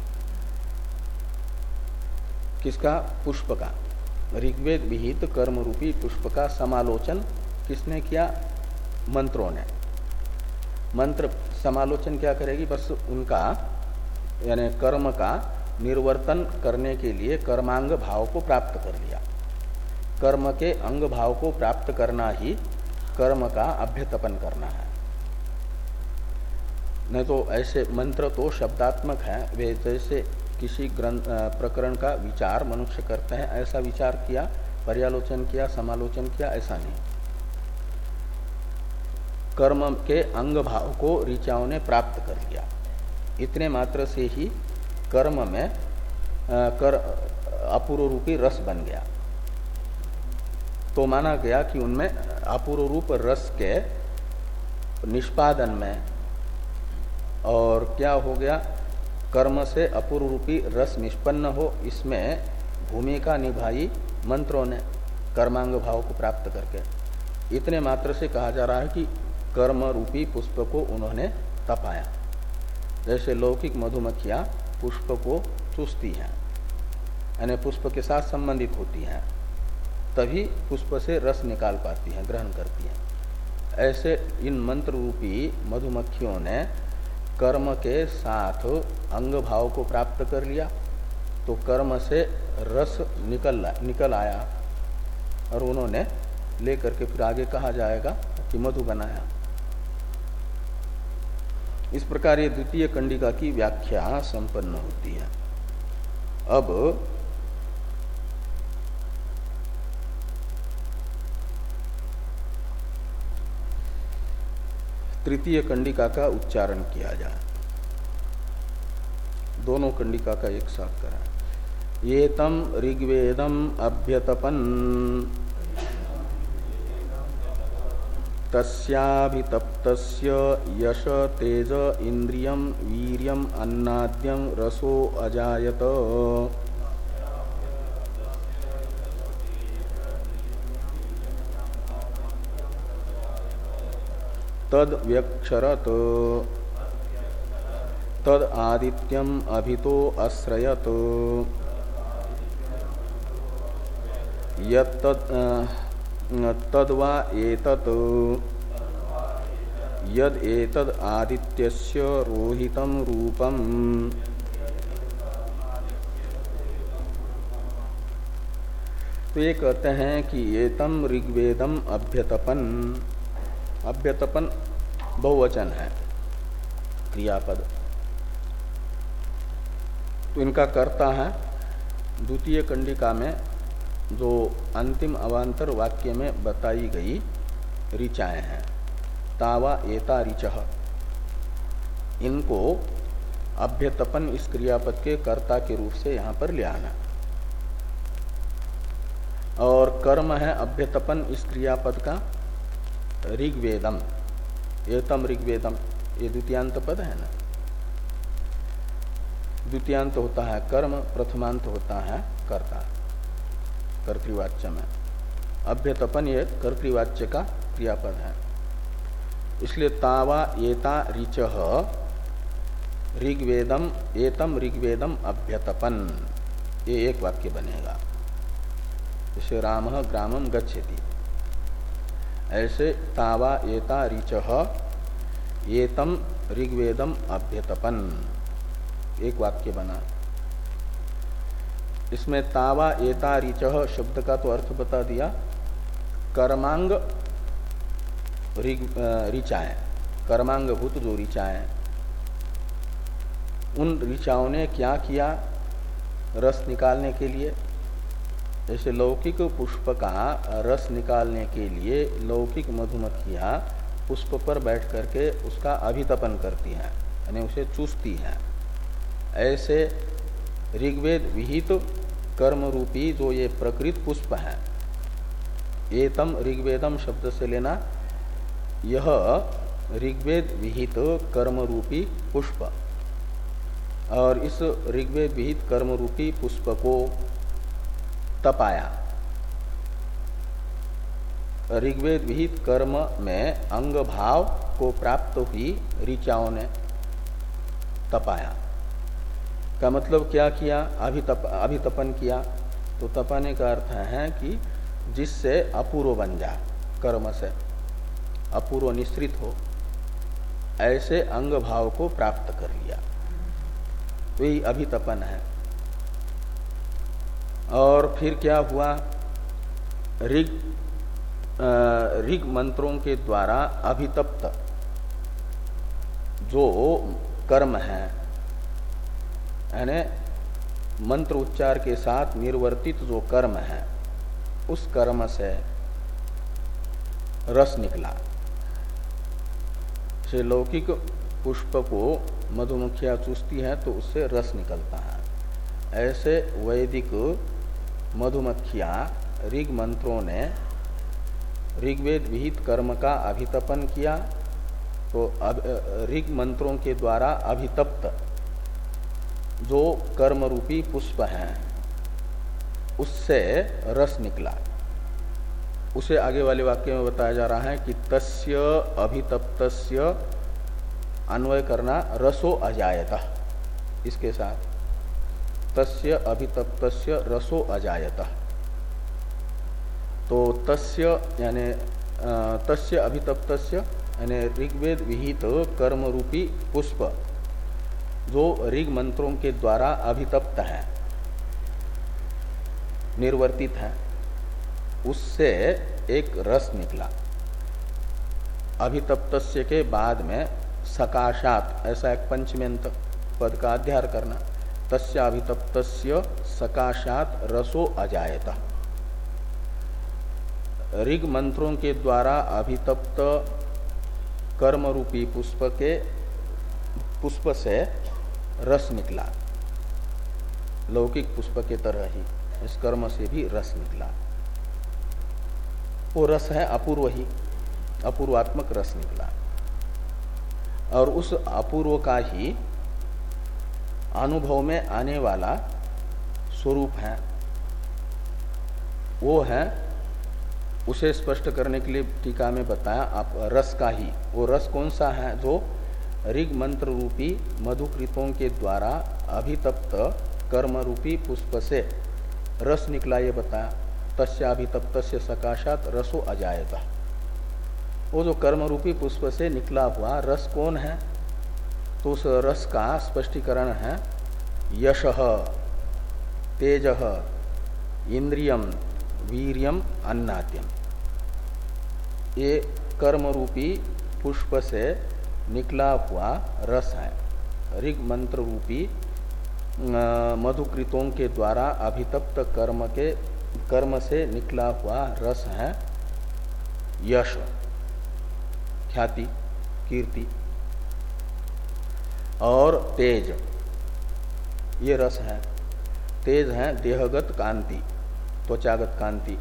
किसका? पुष्प का, ऋग्वेद विहित कर्म रूपी पुष्प का समालोचन किसने किया? मंत्रों ने। मंत्र समालोचन क्या करेगी? बस उनका यानी कर्म का निर्वर्तन करने के लिए कर्मांग भाव को प्राप्त कर लिया। कर्म के अंग भाव को प्राप्त करना ही कर्म का अभ्यतपन करना है। नहीं तो ऐसे मंत्र तो शब्दात्मक है, वे जैसे किसी ग्रंथ प्रकरण का विचार मनुष्य करते हैं ऐसा विचार किया, पर्यालोचन किया, समालोचन किया, ऐसा नहीं। कर्म के अंग भाव को ऋचाओं ने प्राप्त कर लिया। इतने मात्र से ही कर्म में आ, कर अपूर्व रूपी रस बन गया। तो माना गया कि उनमें अपूर्व रूप रस के निष्पादन में और क्या हो गया, कर्म से अपूर्व रूपी रस निष्पन्न हो, इसमें भूमिका निभाई मंत्रों ने कर्मांग भाव को प्राप्त करके। इतने मात्र से कहा जा रहा है कि कर्म रूपी पुष्प को उन्होंने तपाया। जैसे लौकिक मधुमक्खियां पुष्प को चूसती हैं, यानी पुष्प के साथ संबंधित होती हैं, तभी पुष्प से रस निकाल पाती हैं, ग्रहण करती हैं। ऐसे इन मंत्र रूपी मधुमक्खियों ने कर्म के साथ अंग भाव को प्राप्त कर लिया, तो कर्म से रस निकल निकल आया और उन्होंने लेकर के फिर आगे कहा जाएगा कि मधु बनाया। इस प्रकार ये द्वितीय कंडिका की व्याख्या संपन्न होती है। अब तृतीय कंडिका का उच्चारण किया जाए। दोनों कंडिका का एक साथ करें। ये तम ऋग्वेदम अभ्यतपन तस्याभितप्तस्य यश तेज इंद्रियम वीर्यम अन्नाद्यम रसो अजायत तद व्यक्षरत तद आदित्यम अभितो आश्रयत यत्तद तद्वा एतत् यद एतद आदित्यस्य रोहितम रूपम। तो ये कहते हैं कि एतम ऋग्वेदम अभ्यतपन। अभ्यतपन बहुवचन है, क्रियापद। तो इनका कर्ता है द्वितीय कंडिका में जो अंतिम अवान्तर वाक्य में बताई गई ऋचाएं हैं, तावा एता ऋचः। इनको अभ्यतपन इस क्रियापद के कर्ता के रूप से यहां पर ले आना। और कर्म है अभ्यतपन इस क्रियापद का ऋग्वेदम। एतम ऋग्वेदम, ये द्वितीयांत पद है ना। द्वितीयांत होता है कर्म, प्रथमांत होता है कर्ता कर्तृवाच्य में। अभ्यतपन ये कर्तृवाच्य का क्रियापद है। इसलिए तावा एता ऋचः ऋग्वेदम एतम ऋग्वेदम अभ्यतपन, ये एक वाक्य बनेगा। जैसे रामः ग्रामम गच्छति, ऐसे तावा एता ऋचः एतम ऋग्वेदम अभ्यतपन, एक वाक्य बना। इसमें तावा एता ऋचः शब्द का तो अर्थ बता दिया, कर्मांग ऋचाएं, कर्मांगभूत जो ऋचाएं, उन ऋचाओं ने क्या किया रस निकालने के लिए। जैसे लौकिक पुष्प का रस निकालने के लिए लौकिक मधुमक्खियां पुष्प पर बैठ करके उसका अभितपन करती हैं, यानी उसे चूसती हैं। ऐसे ऋग्वेद विहित कर्म रूपी जो ये प्रकृत पुष्प है, एतम ऋग्वेदम शब्द से लेना, यह ऋग्वेद विहित कर्म रूपी पुष्प, और इस ऋग्वेद विहित कर्म रूपी पुष्प को तपाया। ऋग्वेद विहित कर्म में अंग भाव को प्राप्त हुई ऋचाओं ने तपाया का मतलब क्या किया, अभितप अभितपन किया। तो तपाने का अर्थ है कि जिससे अपूर्व बन जाए, कर्म से अपूर्व निश्रित हो, ऐसे अंग भाव को प्राप्त कर लिया, तो यही अभितपन है। और फिर क्या हुआ, ऋग ऋग मंत्रों के द्वारा अभितप्त जो कर्म है, यानी मंत्र उच्चार के साथ निर्वर्तित जो कर्म है, उस कर्म से रस निकला। से लौकिक पुष्प को मधुमक्खियाँ चूसती हैं तो उससे रस निकलता है, ऐसे वैदिक मधुमक्खियाँ ऋग मंत्रों ने ऋग्वेद विहित कर्म का अभितपन किया, तो ऋग मंत्रों के द्वारा अभितप्त जो कर्म रूपी पुष्प हैं उससे रस निकला। उसे आगे वाले वाक्य में बताया जा रहा है कि तस्य अभितप्तस्य अन्वय करना रसो अजायतः, इसके साथ तस्य अभितप्तस्य रसो अजायतः। तो तस्य यानी तस्य अभितप्तस्य यानी ऋग्वेद विहित कर्म रूपी पुष्प जो ऋग मंत्रों के द्वारा अभितप्त है, निर्वर्तित है, उससे एक रस निकला। अभितप्तस्य के बाद में सकाशात ऐसा एक पंचम्यंत पद का अध्यार करना, तस्य अभितप्तस्य सकाशात रसो अजायतः। ऋग मंत्रों के द्वारा अभितप्त कर्म रूपी पुष्प के पुष्प से रस निकला, लौकिक पुष्प के तरह ही इस कर्म से भी रस निकला। वो रस है अपूर्व ही, अपूर्वात्मक रस निकला, और उस अपूर्व का ही अनुभव में आने वाला स्वरूप है, वो है। उसे स्पष्ट करने के लिए टीका में बताया आप रस का ही, वो रस कौन सा है जो ऋग मंत्र रूपी मधुकृतों के द्वारा अभितप्त कर्म रूपी पुष्प से रस निकला, ये बताया। तस्याभितप्तस्य सकाशात रसो अजायतः। वो जो कर्म रूपी पुष्प से निकला हुआ रस कौन है, तो उस रस का स्पष्टीकरण है यशः, तेजः, इंद्रियम, वीर्यम, अन्नाद्यम। ये कर्म रूपी पुष्प से निकला हुआ रस है, ऋग मंत्र रूपी मधुकृतों के द्वारा अभितप्त कर्म के कर्म से निकला हुआ रस है यश, ख्याति, कीर्ति, और तेज, ये रस है। तेज है देहगत कांति, त्वचागत कांति,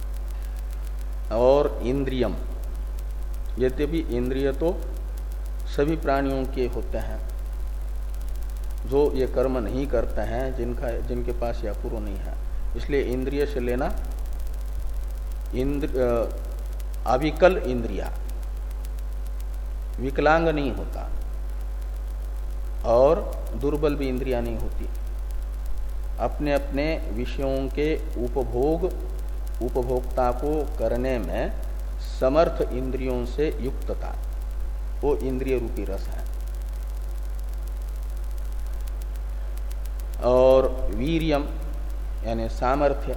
और इंद्रियम, यद्यपि इंद्रिय तो सभी प्राणियों के होते हैं, जो ये कर्म नहीं करते हैं, जिनका जिनके पास यह अपूर्व नहीं है, इसलिए इंद्रिय से लेना इंद्र अविकल इंद्रिया, विकलांग नहीं होता, और दुर्बल भी इंद्रिया नहीं होती। अपने अपने विषयों के उपभोग उपभोक्ता को करने में समर्थ इंद्रियों से युक्तता, वो इंद्रिय रूपी रस है। और वीर्यम यानी सामर्थ्य,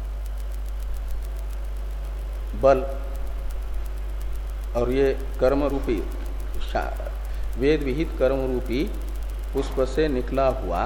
बल, और ये कर्म रूपी वेद विहित कर्म रूपी पुष्प से निकला हुआ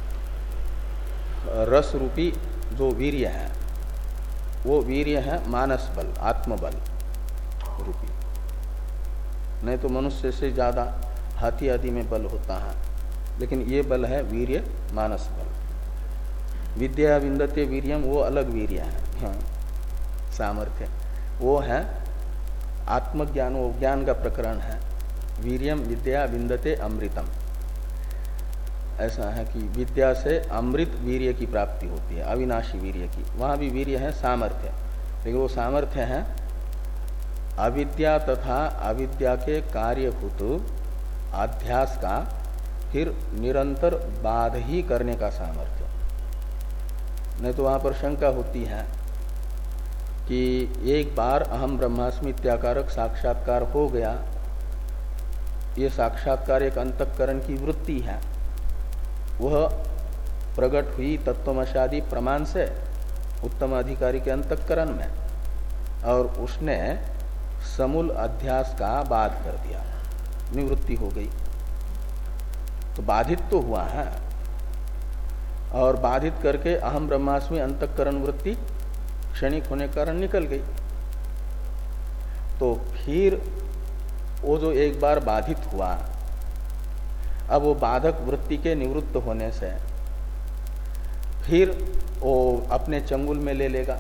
रस रूपी जो वीर्य है, वो वीर्य है मानस बल, आत्मबल रूपी। नहीं तो मनुष्य से ज्यादा हाथी आदि में बल होता है, लेकिन ये बल है वीर्य मानस बल। विद्या विंदते वीर्यम, वो अलग वीर्य है, हाँ, सामर्थ्य, वो है आत्मज्ञान, वो ज्ञान का प्रकरण है। वीर्यम विद्या विंदते अमृतम, ऐसा है कि विद्या से अमृत वीर्य की प्राप्ति होती है, अविनाशी वीर्य की। वहां भी वीर्य है सामर्थ्य, लेकिन वो सामर्थ्य है अविद्या तथा अविद्या के कार्यभूत अध्यास का फिर निरंतर बाध ही करने का सामर्थ्य। नहीं तो वहां पर शंका होती है कि एक बार अहम ब्रह्मास्मि इत्याकारक साक्षात्कार हो गया, ये साक्षात्कार एक अंतःकरण की वृत्ति है, वह प्रकट हुई तत्वमशादी प्रमाण से उत्तम अधिकारी के अंतःकरण में, और उसने समूल अध्यास का बाध कर दिया, निवृत्ति हो गई, तो बाधित तो हुआ है, और बाधित करके अहम ब्रह्मास्मि अंतःकरण वृत्ति क्षणिक होने के कारण निकल गई। तो फिर वो जो एक बार बाधित हुआ, अब वो बाधक वृत्ति के निवृत्त होने से फिर वो अपने चंगुल में ले लेगा,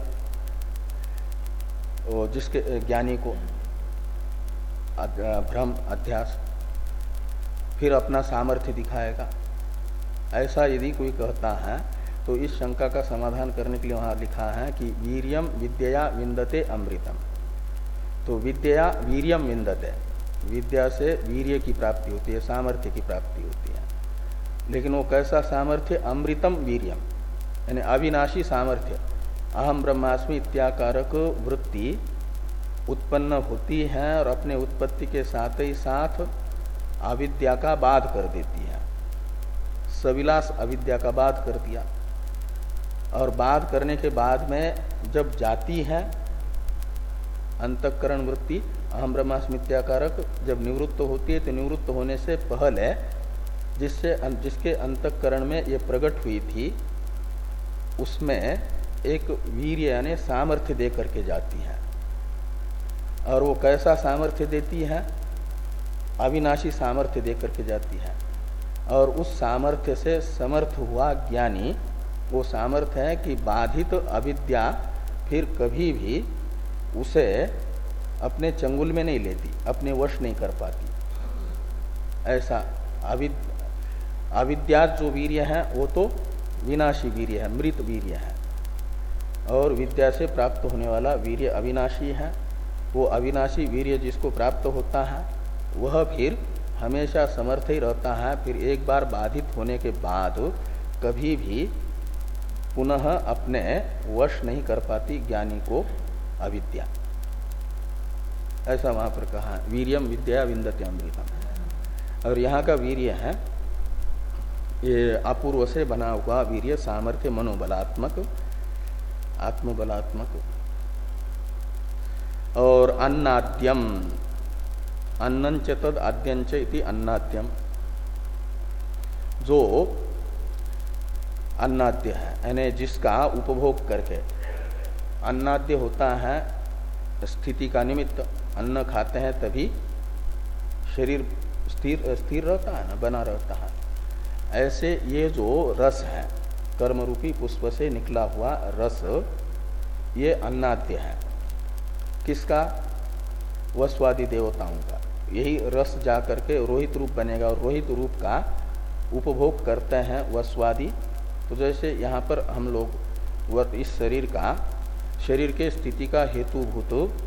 वो जिसके ज्ञानी को भ्रम अध्यास, फिर अपना सामर्थ्य दिखाएगा। ऐसा यदि कोई कहता है तो इस शंका का समाधान करने के लिए वहां लिखा है कि वीर्यम विद्या विंदते अमृतम। तो विद्या वीर्यम विंदते, विद्या से वीर्य की प्राप्ति होती है, सामर्थ्य की प्राप्ति होती है। लेकिन वो कैसा सामर्थ्य? अमृतम वीर्यम, यानी अविनाशी सामर्थ्य। अहम ब्रह्मास्मि इत्याकारक वृत्ति उत्पन्न होती है और अपने उत्पत्ति के साथ ही साथ अविद्या का बाध कर देती है। सविलास अविद्या का बाध कर दिया, और बाध करने के बाद में जब जाती है अंतःकरण वृत्ति अहम ब्रह्मास्मि इत्याकारक, जब निवृत्त होती है तो निवृत्त होने से पहले जिससे जिसके अंतःकरण में ये प्रकट हुई थी उसमें एक वीर्य यानी सामर्थ्य दे करके जाती है। और वो कैसा सामर्थ्य देती है? अविनाशी सामर्थ्य दे करके जाती है। और उस सामर्थ्य से समर्थ हुआ ज्ञानी, वो सामर्थ्य है कि बाधित अविद्या फिर कभी भी उसे अपने चंगुल में नहीं लेती, अपने वश नहीं कर पाती। ऐसा अविद अविद्या जो वीर्य है वो तो विनाशी वीर्य है, मृत वीर्य है, और विद्या से प्राप्त होने वाला वीर्य अविनाशी है। वो अविनाशी वीर्य जिसको प्राप्त होता है वह फिर हमेशा समर्थ ही रहता है। फिर एक बार बाधित होने के बाद कभी भी पुनः अपने वश नहीं कर पाती ज्ञानी को अविद्या। ऐसा वहां पर कहा, वीर्यम विद्या विंदते अमृतम। और यहाँ का वीर्य है ये अपूर्व से बना हुआ वीर्य, सामर्थ्य मनोबलात्मक, आत्मबलात्मक। और अन्नाद्यम, अन्नंच तद आद्यंच इति अन्नाद्यम, जो अन्नाद्य है यानी जिसका उपभोग करके। अन्नाद्य होता है स्थिति का निमित्त, अन्न खाते हैं तभी शरीर स्थिर स्थिर रहता है ना, बना रहता है। ऐसे ये जो रस है, कर्म रूपी पुष्प से निकला हुआ रस, ये अन्नाद्य है। किसका? वस्वादि देवताओं का। यही रस जा करके रोहित रूप बनेगा, और रोहित रूप का उपभोग करते हैं वस्वादि। तो जैसे यहाँ पर हम लोग इस शरीर का, शरीर के स्थिति का हेतुभूत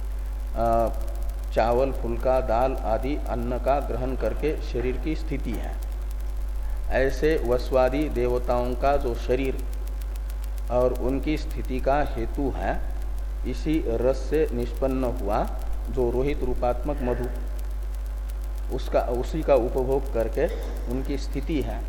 चावल, फुल्का, दाल आदि अन्न का ग्रहण करके शरीर की स्थिति है। ऐसे वस्वादि देवताओं का जो शरीर और उनकी स्थिति का हेतु है, इसी रस से निष्पन्न हुआ जो रोहित रूपात्मक मधु, उसका उसी का उपभोग करके उनकी स्थिति है।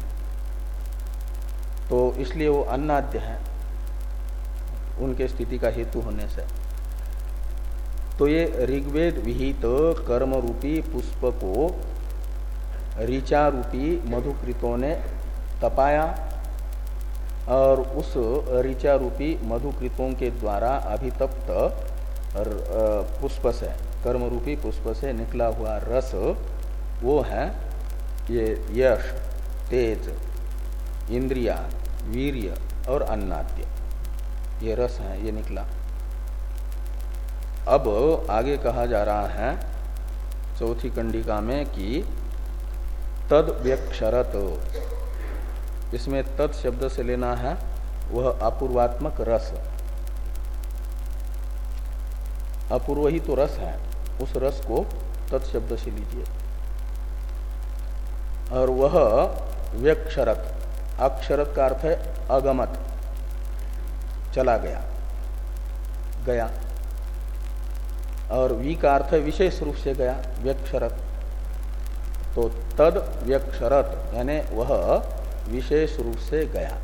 तो इसलिए वो अन्नाद्य है, उनके स्थिति का हेतु होने से। तो ये ऋग्वेद विहित कर्म रूपी पुष्प को ऋचा रूपी मधुकृतों ने तपाया, और उस ऋचा रूपी मधुकृतों के द्वारा अभितप्त पुष्प से, कर्म रूपी पुष्प से निकला हुआ रस, वो है ये यश, तेज, इंद्रिया, वीर्य और अन्नाद्य। ये रस है, ये निकला। अब आगे कहा जा रहा है चौथी कंडिका में कि तद व्यक्षरत, इसमें तद शब्द से लेना है वह अपूर्वात्मक रस। अपूर्व ही तो रस है, उस रस को तद शब्द से लीजिए। और वह व्यक्षरत, अक्षरत का अर्थ है अगमत, चला गया, गया। और वी का अर्थ है विशेष रूप से गया, व्यक्षरत। तो तद व्यक्षरत यानी वह विशेष रूप से गया।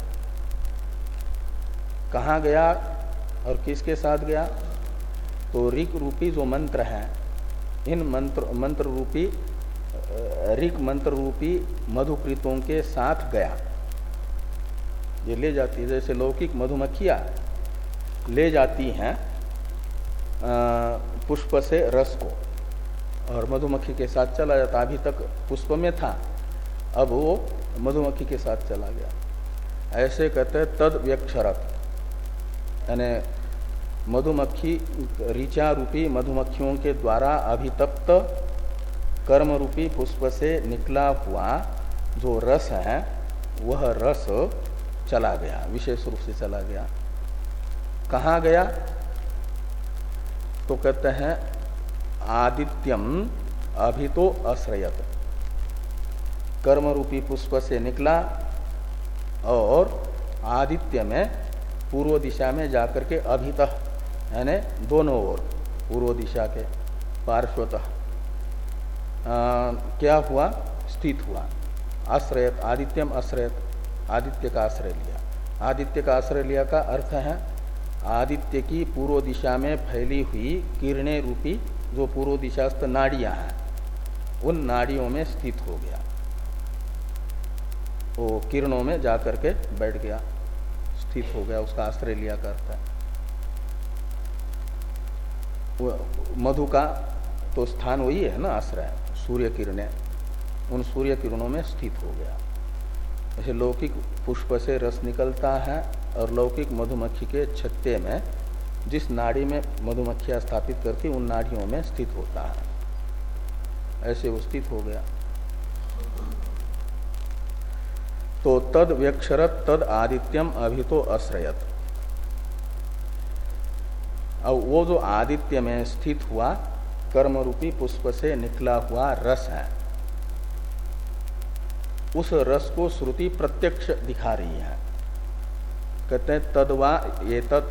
कहाँ गया और किसके साथ गया? तो ऋक रूपी जो मंत्र है, इन मंत्र मंत्र रूपी ऋक मंत्र रूपी मधुकृतों के साथ गया। ये ले जाती है, जैसे लौकिक मधुमक्खियां ले जाती हैं पुष्प से रस को, और मधुमक्खी के साथ चला जाता। अभी तक पुष्प में था, अब वो मधुमक्खी के साथ चला गया। ऐसे कहते हैं तद व्यक्षरत, यानी मधुमक्खी ऋचा रूपी मधुमक्खियों के द्वारा अभितप्त कर्म रूपी पुष्प से निकला हुआ जो रस है वह रस चला गया, विशेष रूप से चला गया। कहाँ गया? तो कहते हैं आदित्यम अभितो आश्रयत, कर्म रूपी पुष्प से निकला और आदित्य में पूर्व दिशा में जाकर के अभितः यानी दोनों ओर पूर्व दिशा के पार्श्वतः क्या हुआ? स्थित हुआ। आश्रयत, आदित्यम आश्रयत, आदित्य का आश्रय लिया। आदित्य का आश्रय लिया का अर्थ है आदित्य की पूर्व दिशा में फैली हुई किरणें रूपी जो पूर्व दिशास्थ नाड़ियां हैं उन नाड़ियों में स्थित हो गया, वो किरणों में जाकर के बैठ गया, स्थित हो गया, उसका आश्रय लिया करता है। मधु का तो स्थान वही है ना, आश्रय सूर्य किरणें, उन सूर्य किरणों में स्थित हो गया। ऐसे लौकिक पुष्प से रस निकलता है और लौकिक मधुमक्खी के छत्ते में जिस नाड़ी में मधुमक्खियां स्थापित करती उन नाड़ियों में स्थित होता है, ऐसे वो स्थित हो गया। तो तद व्यक्षरत तद आदित्यम अभितो आश्रयत। अब वो जो आदित्य में स्थित हुआ कर्म रूपी पुष्प से निकला हुआ रस है, उस रस को श्रुति प्रत्यक्ष दिखा रही है। कहते हैं तदवा एतत्,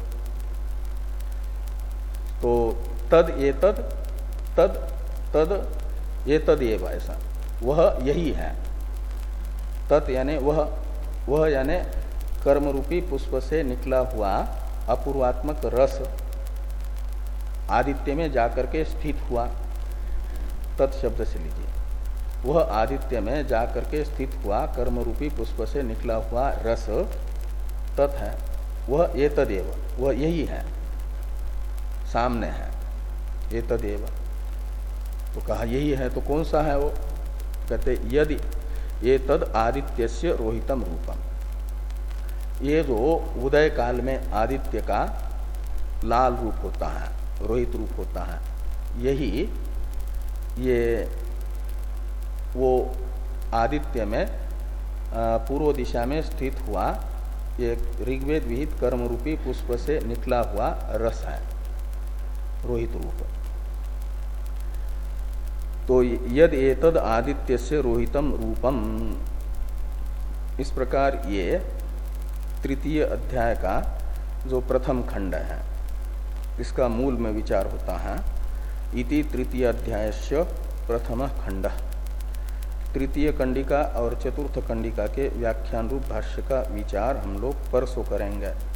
तो तद एतद तद तद एतद एव, ऐसा वह यही है। तत् यानी वह, वह यानी कर्म रूपी पुष्प से निकला हुआ अपूर्वात्मक रस आदित्य में जाकर के स्थित हुआ। तत् शब्द से लीजिए, वह आदित्य में जाकर के स्थित हुआ कर्म रूपी पुष्प से निकला हुआ रस तत् है, वह एतदेव, वह यही है, सामने है, एतदेव। तो कहा यही है, तो कौन सा है वो? कहते यदि एतद आदित्यस्य रोहितम रूपम, ये जो उदय काल में आदित्य का लाल रूप होता है, रोहित रूप होता है, यही ये वो आदित्य में पूर्व दिशा में स्थित हुआ एक ऋग्वेद विहित कर्म रूपी पुष्प से निकला हुआ रस है, रोहित रूप। तो यद एतद आदित्य से रोहितम रूपम, इस प्रकार ये तृतीय अध्याय का जो प्रथम खंड है इसका मूल में विचार होता है। इति तृतीय अध्यायस्य प्रथम खंड, तृतीय कंडिका और चतुर्थ कंडिका के व्याख्यान रूप भाष्य का विचार हम लोग परसों करेंगे।